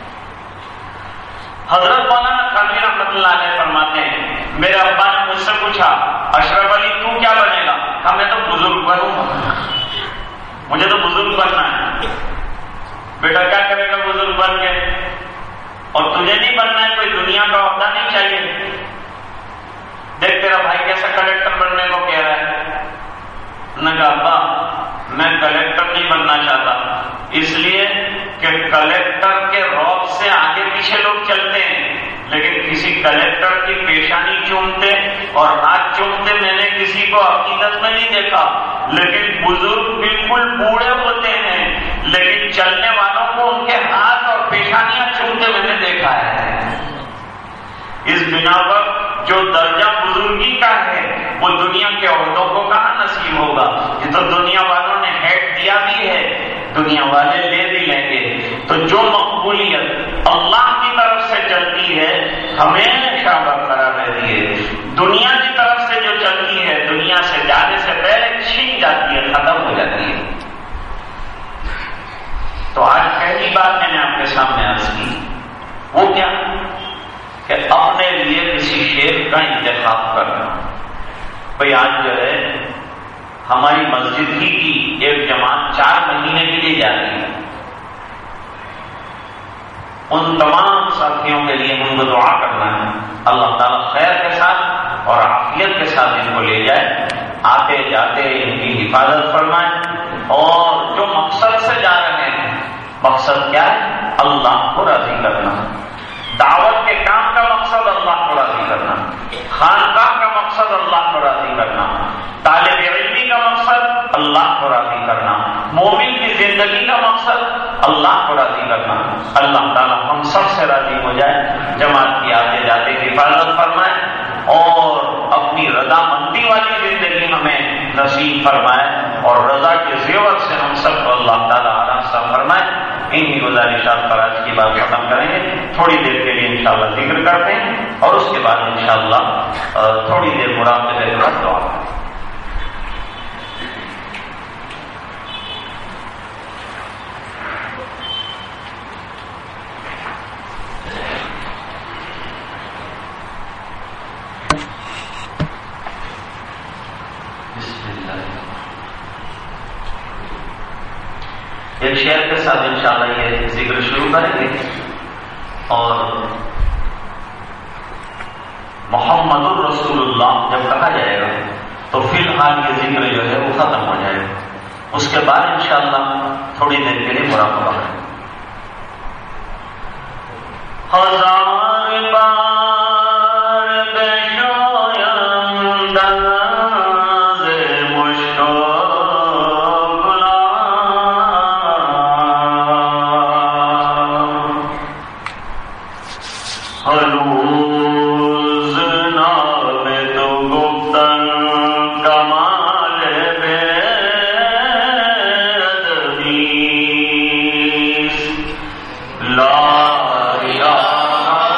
حضرت مولانا تھانوی رحمۃ اللہ علیہ فرماتے ہیں میرے ابا نے مجھ سے پوچھا اشرف علی تو کیا بنے گا؟ کہا میں تو بزرگ بنوں گا، مجھے تو بزرگ بننا ہے. بیٹا کیا کرے گا بزرگ بن کے؟ اور تجھے نہیں بننا ہے، کوئی دنیا کا عہدہ نہیں چاہیے؟ دیکھ تیرا بھائی کیسا کلیکٹر بننے کو کہہ رہا ہے. نے کہا ابا میں کلیکٹر نہیں بننا چاہتا، اس لیے کہ کلیکٹر کے رعب سے آگے پیچھے لوگ چلتے ہیں، لیکن کسی کلیکٹر کی پیشانی چومتے اور ہاتھ چومتے میں نے کسی کو حقیقت میں نہیں دیکھا. لیکن بزرگ بالکل بوڑھے ہوتے ہیں لیکن چلنے والوں کو ان کے ہاتھ اور پیشانیاں چومتے میں نے دیکھا ہے. اس بنا پر جو درجہ بزرگی کا ہے وہ دنیا کے عہدوں کو کہاں نصیب ہوگا؟ یہ تو دنیا والوں نے ہیٹ دیا بھی ہے، دنیا والے لے بھی لیں گے. تو جو مقبولیت اللہ کی طرف سے چلتی ہے ہمیشہ برقرار رہتی ہے، دنیا کی طرف سے جو چلتی ہے دنیا سے جانے سے پہلے چھین جاتی ہے، ختم ہو جاتی ہے. تو آج پہلی بات میں نے آپ کے سامنے عرض کی وہ کیا کہ اپنے لیے کسی شیخ کا انتخاب کرنا. بھئی آج جو ہے ہماری مسجد ہی کی ایک جماعت چار مہینے کے لیے جا رہی ہے. ان تمام ساتھیوں کے لیے ہم کو دعا کرنا ہے اللہ تعالیٰ خیر کے ساتھ اور عافیت کے ساتھ ان کو لے جائے، آتے جاتے ان کی حفاظت فرمائے. اور جو مقصد سے جا رہے ہیں مقصد کیا ہے؟ اللہ کو راضی کرنا. دعوت کے کام کا مقصد اللہ کو راضی کرنا، خانقاہ کا مقصد اللہ کو راضی کرنا، طالب علمی کا مقصد اللہ کو راضی کرنا، مومن کی زندگی کا مقصد اللہ کو راضی کرنا. اللہ تعالیٰ ہم سب سے راضی ہو جائے، جماعت کی آتے جاتے حفاظت فرمائے اور اپنی رضا مندی والی زندگی ہمیں نصیب فرمائے اور رضا کے زیور سے ہم سب کو اللہ تعالیٰ آراستہ فرمائے. انہی گزارشات پر آج کی بات ختم کریں گے. تھوڑی دیر کے لیے انشاءاللہ ذکر کرتے ہیں اور اس کے بعد انشاءاللہ تھوڑی دیر مراقبے کے بعد دعا کریں. ایک شعر کے ساتھ انشاءاللہ یہ ذکر شروع کریں گے اور محمد الرسول اللہ جب کہا جائے گا تو فی الحال یہ ذکر جو ہے وہ ختم ہو جائے گا. اس کے بعد انشاءاللہ تھوڑی دیر کے لیے مراقبہ کریں. ہزار بار بشوینداز مشکو لا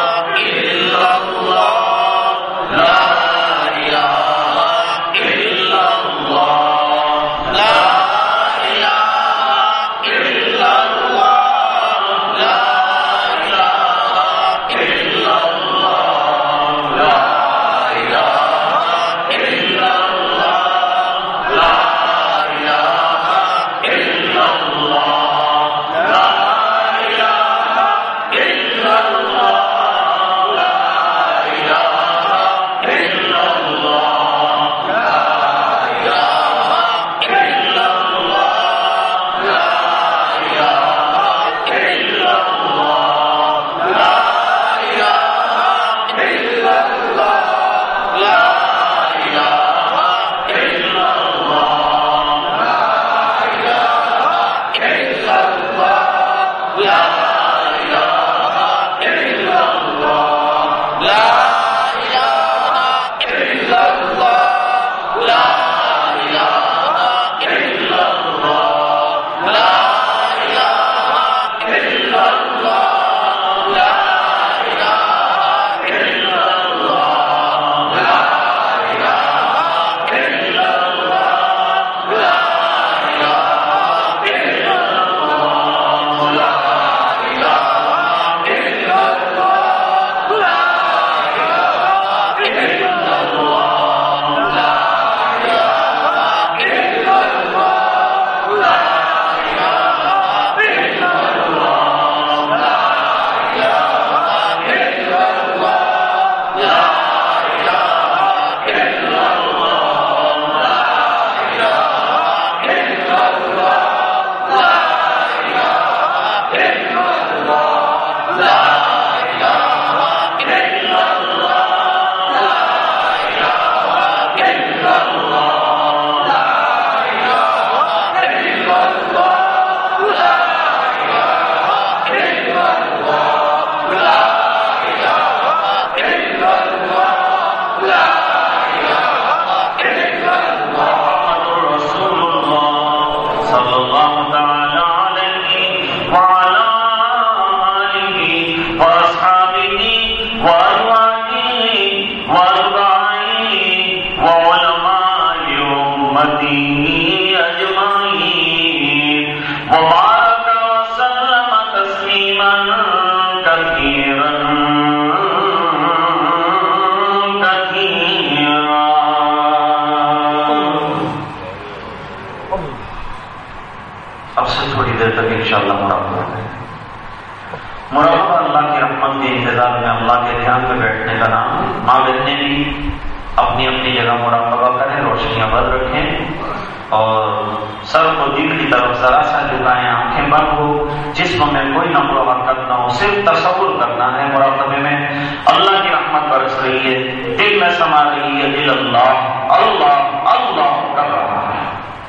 انشاءاللہ مراقبہ کریں. مراقبہ اللہ کی رحمت کے انتظار میں اللہ کے دھیان میں بیٹھنے کا نام ہے. ماں بہنیں بھی اپنی اپنی جگہ مراقبہ کریں، روشنیاں بند رکھیں اور سر کو دل کی طرف ذرا سا جھکائیں، آنکھیں بند ہو، جسم میں کوئی نقل و حرکت نہ ہو، صرف تصور کرنا ہے مراقبے میں اللہ کی رحمت برس رہی ہے، دل میں سما رہی ہے، دل اللہ اللہ اللہ کر رہا ہے.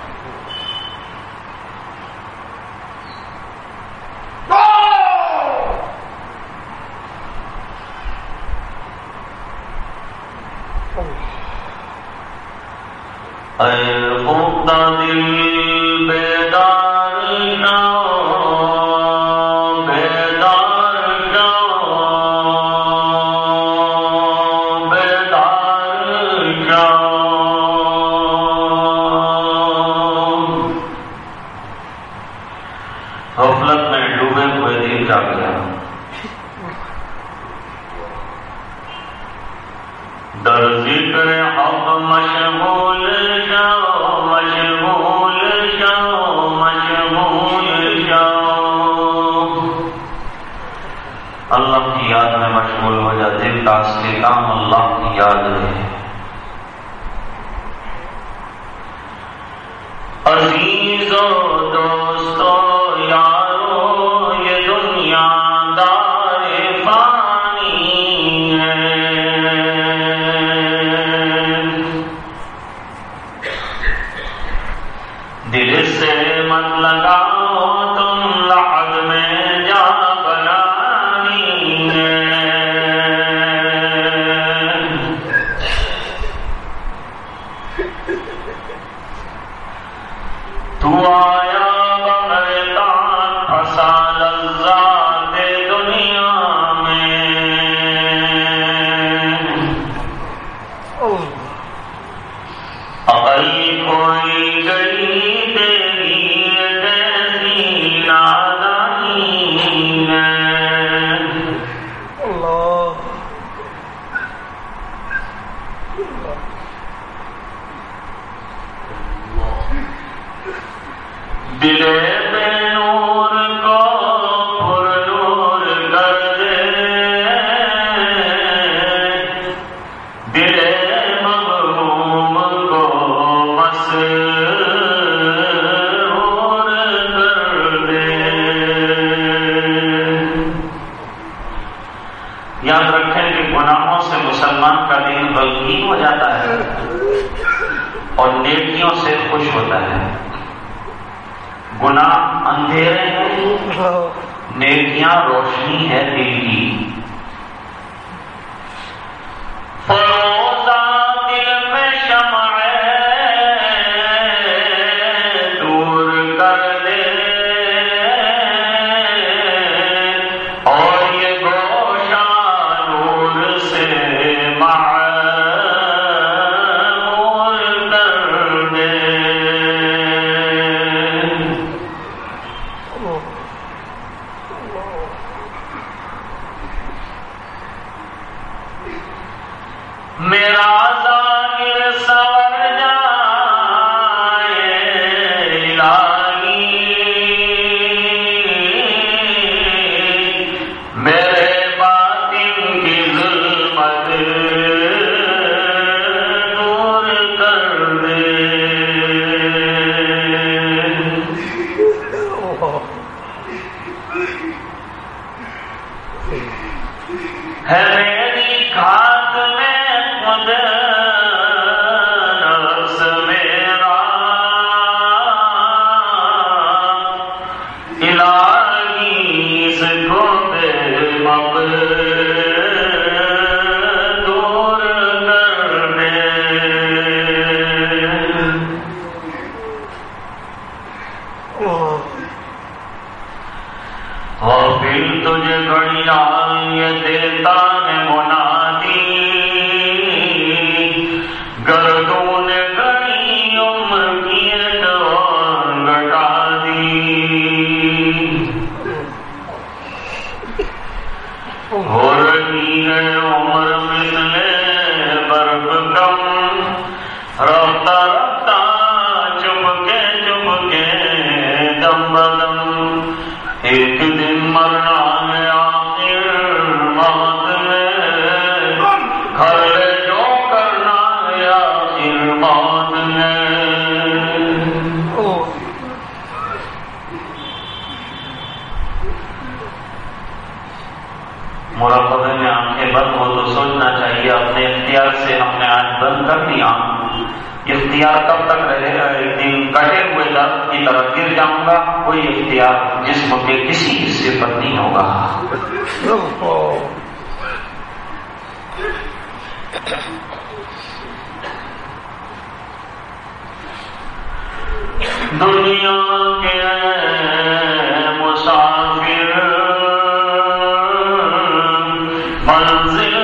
اے خوفتا دل بیدار جاؤ، بیدار جاؤ، بیدار جاؤ. غفلت میں ڈوبے ہوئے دل جاگ گیا. در ذکر حق مشغول جاؤ، مشغول جاؤ، مشغول جاؤ. اللہ کی یاد میں مشغول ہو جا. دل کا اصلی کام اللہ کی یاد ہے. عزیزو دوستو یارو یہ دنیا دار فانی ہے، دل سے مت لگاؤ تم لحد میں جا بنانی ہے. تو آیا بغیرتا پھنسا لذات دنیا میں، عقل کوئی گئی تیری کیسی نادانی ہے. اللہ دل بے نور کو پر نور کر دے، دل مغموم کو مسرور کر دے. یاد رکھیں کہ گناہوں سے مسلمان کا دل غمگین ہو جاتا ہے اور نیکیوں سے خوش ہوتا ہے. گناہ اندھیرے ہیں، نیکیاں روشنی ہے دل کی. فروزہ دل میں شمع دور کر دے اور یہ گوشہ نور سے معمور کر دے. میرا ظاہر سور جائے الہی، میرے باطن کی ظلمت دور کر دے. ہے میری گھات میں خود نفس میرا، الہی اس کو بے مقدور کر دے. غافل تجھے گھڑیاں یہ دیتا ہے منادی، گردون گھڑی عمر کی ڈور گٹا دی. ہو رہی ہے عمر مثل برف کم، رفتہ رفتہ چپ کے چپ کے دم بدم. ایک دن مرنا ہے آخر موت میں، گھر لے جو کرنا ہے آخر موت میں۔ مراقبے میں آنکھیں بند ہو تو سوچنا چاہیے اپنے اختیار سے ہم نے آج بند کر دیا، اختیار کب تک رہے گا؟ ایک دن کٹے ہوئے درخت کی طرف گر جاؤں گا، کوئی اختیار جسم کے کسی حصے پر نہیں ہوگا۔ دنیا کے مسافر منزل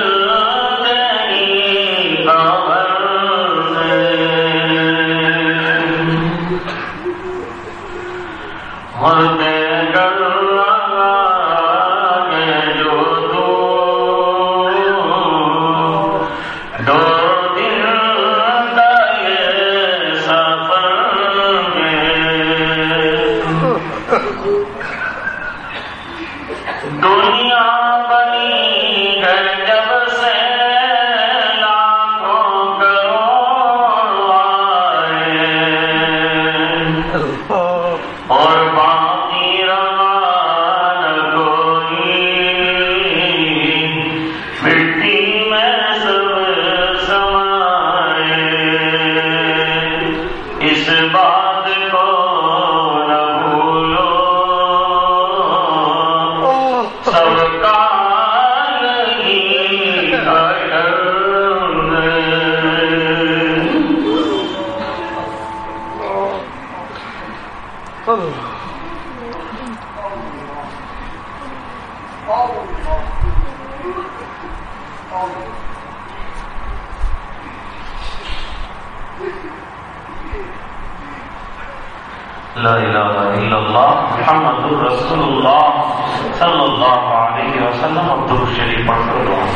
لا الہ الا اللہ محمد رسول اللہ صلی اللہ علیہ وسلم۔ عبداللہ شریف پڑھ کر دعا۔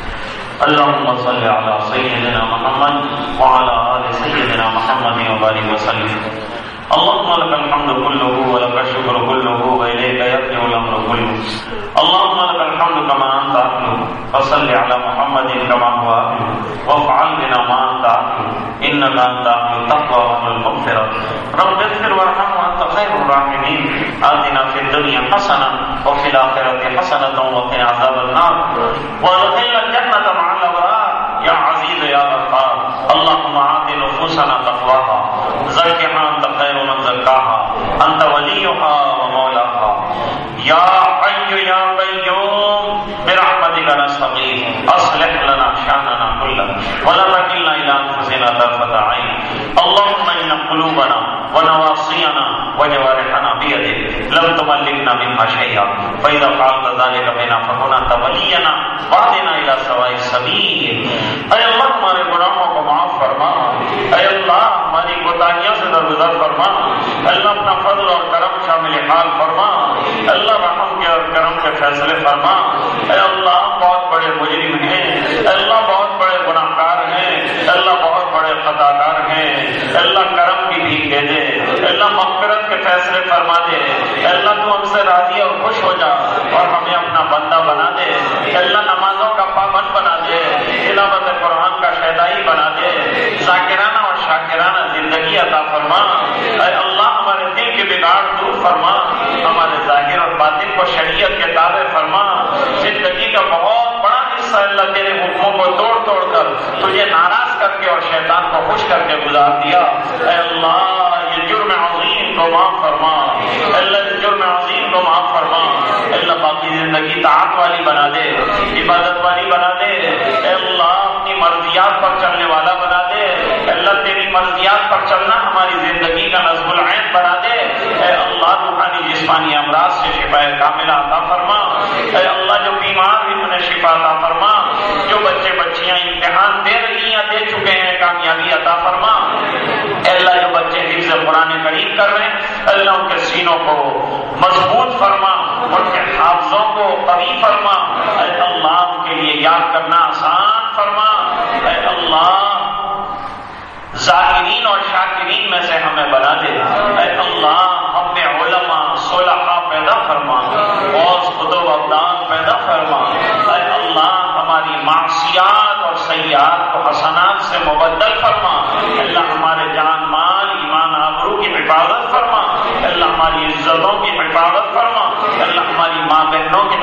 اللهم صل على سيدنا محمد وعلى آل سيدنا محمد وبارك وسلم۔ اللهم لك الحمد كله ولك الشكر كله وإليك يرجع الأمر كله۔ اللهم لك الحمد كما أنت أهله، فصل على محمد كما هو أهله، وافعل بنا ما أنت أهله، إنك أنت أهل التقوى وأهل المغفرة۔ رب اغفر وارحم وأنت خير الراحمين۔ آتنا في الدنيا حسنة وفي الآخرة حسنة وقنا عذاب النار، وادخلنا الجنة مع الأبرار يا عزيز يا غفار۔ اللهم آت نفوسنا تقواها زكها أنت خير من زكاها، أنت وليها ومولاها۔ يا حي يا قيوم برحمتك نستغيث، أصلح لنا شأننا كله ولا تكلنا إلى أنفسنا طرفة عين۔ اللهم إن قلوبنا ونواصينا وجوارحنا بيدك، لم تملكنا منها شيئا، فإذا فعلت ذلك بنا فكن أنت ولينا واهدنا إلى سواء السبيل۔ اے اللہ ہمارے گناہوں کو معاف فرما، اے اللہ ہماری کوتاہیوں سے درگزر فرما، اللہ اپنا فضل اور کرم شامل حال فرما، اللہ رحم کے اور کرم کے فیصلے فرما۔ اے اللہ بہت بڑے مجرم ہیں، اللہ بہت بڑے گناہ گار ہیں، اللہ بہت بڑے خطا کار ہیں، اللہ کرم کی بھیک دے دے، اللہ مغفرت کے فیصلے فرما دے، اللہ تو ہم سے راضی اور خوش ہو جا اور ہمیں اپنا بندہ بنا دے، اللہ نمازوں کا پابند بنا دے، تلاوت قرآن کا شہدائی بنا دے، ذاکرانہ اور شاکرانہ زندگی عطا فرما۔ اے اللہ ہمارے دل کے بگاڑ دور فرما، ہمارے ظاہر اور باطن کو شریعت کے تابع فرما۔ زندگی کا بہت بڑا حصہ اللہ تیرے حکموں کو توڑ توڑ کر تجھے ناراض کر کے اور شیطان کو خوش کر کے گزار دیا۔ اے اللہ یہ جرم عظیم کو معاف فرما، اللہ اس جرم عظیم کو معاف فرما، اللہ باقی زندگی طاعت والی بنا دے، عبادت والی بنا دے، اے اللہ اپنی مرضیات پر چلنے والا بنا دے، اللہ تیری مرضیات پر چلنا ہماری زندگی کا نظم العین بنا دے۔ اے اللہ روحانی جسمانی امراض سے شفا کاملہ عطا فرما، اے اللہ جو بیمار بھی انہیں شفا عطا فرما، جو بچے بچیاں امتحان دے رہی ہیں دے چکے ہیں کامیابی عطا فرما، اے اللہ جو بچے حفظ قرآن کریم کر رہے ہیں اللہ ان کے سینوں کو مضبوط فرما، ان کے حافظوں کو قوی فرما، اے اللہ ان کے لیے یاد کرنا آسان فرما، اے اللہ ذاکرین اور شاکرین میں سے ہمیں بنا دے، اے اللہ ہم میں علماء صلحاء پیدا فرما،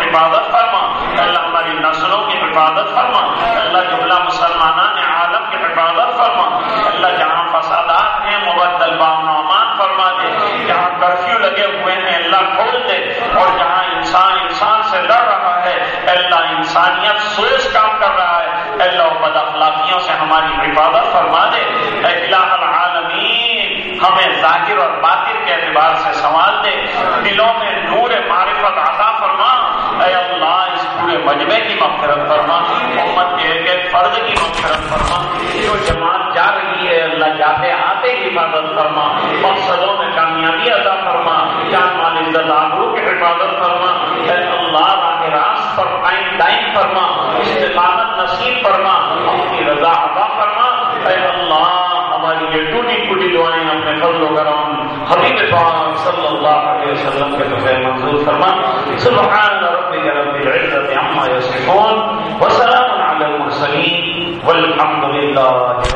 حفاظت فرما، اللہ ہماری نسلوں کی حفاظت فرما، اللہ جملہ مسلمانان عالم کی حفاظت فرما، اللہ جہاں فسادات ہیں مبدل بامن و امان فرما دے، جہاں کرفیو لگے ہوئے ہیں اللہ کھول دے، اور جہاں انسان انسان سے لڑ رہا ہے اللہ انسانیت سوچ کام کر رہا ہے اللہ بد اخلاقیوں سے ہماری حفاظت فرما دے، اے الہ العالمین ہمیں ظاہر اور باطن کے اعتبار سے سنبھال دے، دلوں میں نور معرفت عطا فرما، اے اللہ اس پورے مجمع کی مغفرت فرما، امت کے ایک ایک فرد کی مغفرت فرما، جو جماعت جا رہی ہے اللہ جاتے آتے کی حفاظت فرما، مقصدوں میں کامیابی عطا فرما، جان مال عزت آبرو کی حفاظت فرما، اے اللہ راہ راست پر قائم دائم فرما، استقامت نصیب فرما، اپنی رضا عطا فرما، اے اللہ ہماری یہ ٹوٹی پھوٹی دعائیں اپنے فضل و کرم حبیب پاک صلی اللہ علیہ وسلم کے تحفے منظور فرما، سبحان ربک رب العزة عما یصفون وسلام علی المرسلین والحمد للہ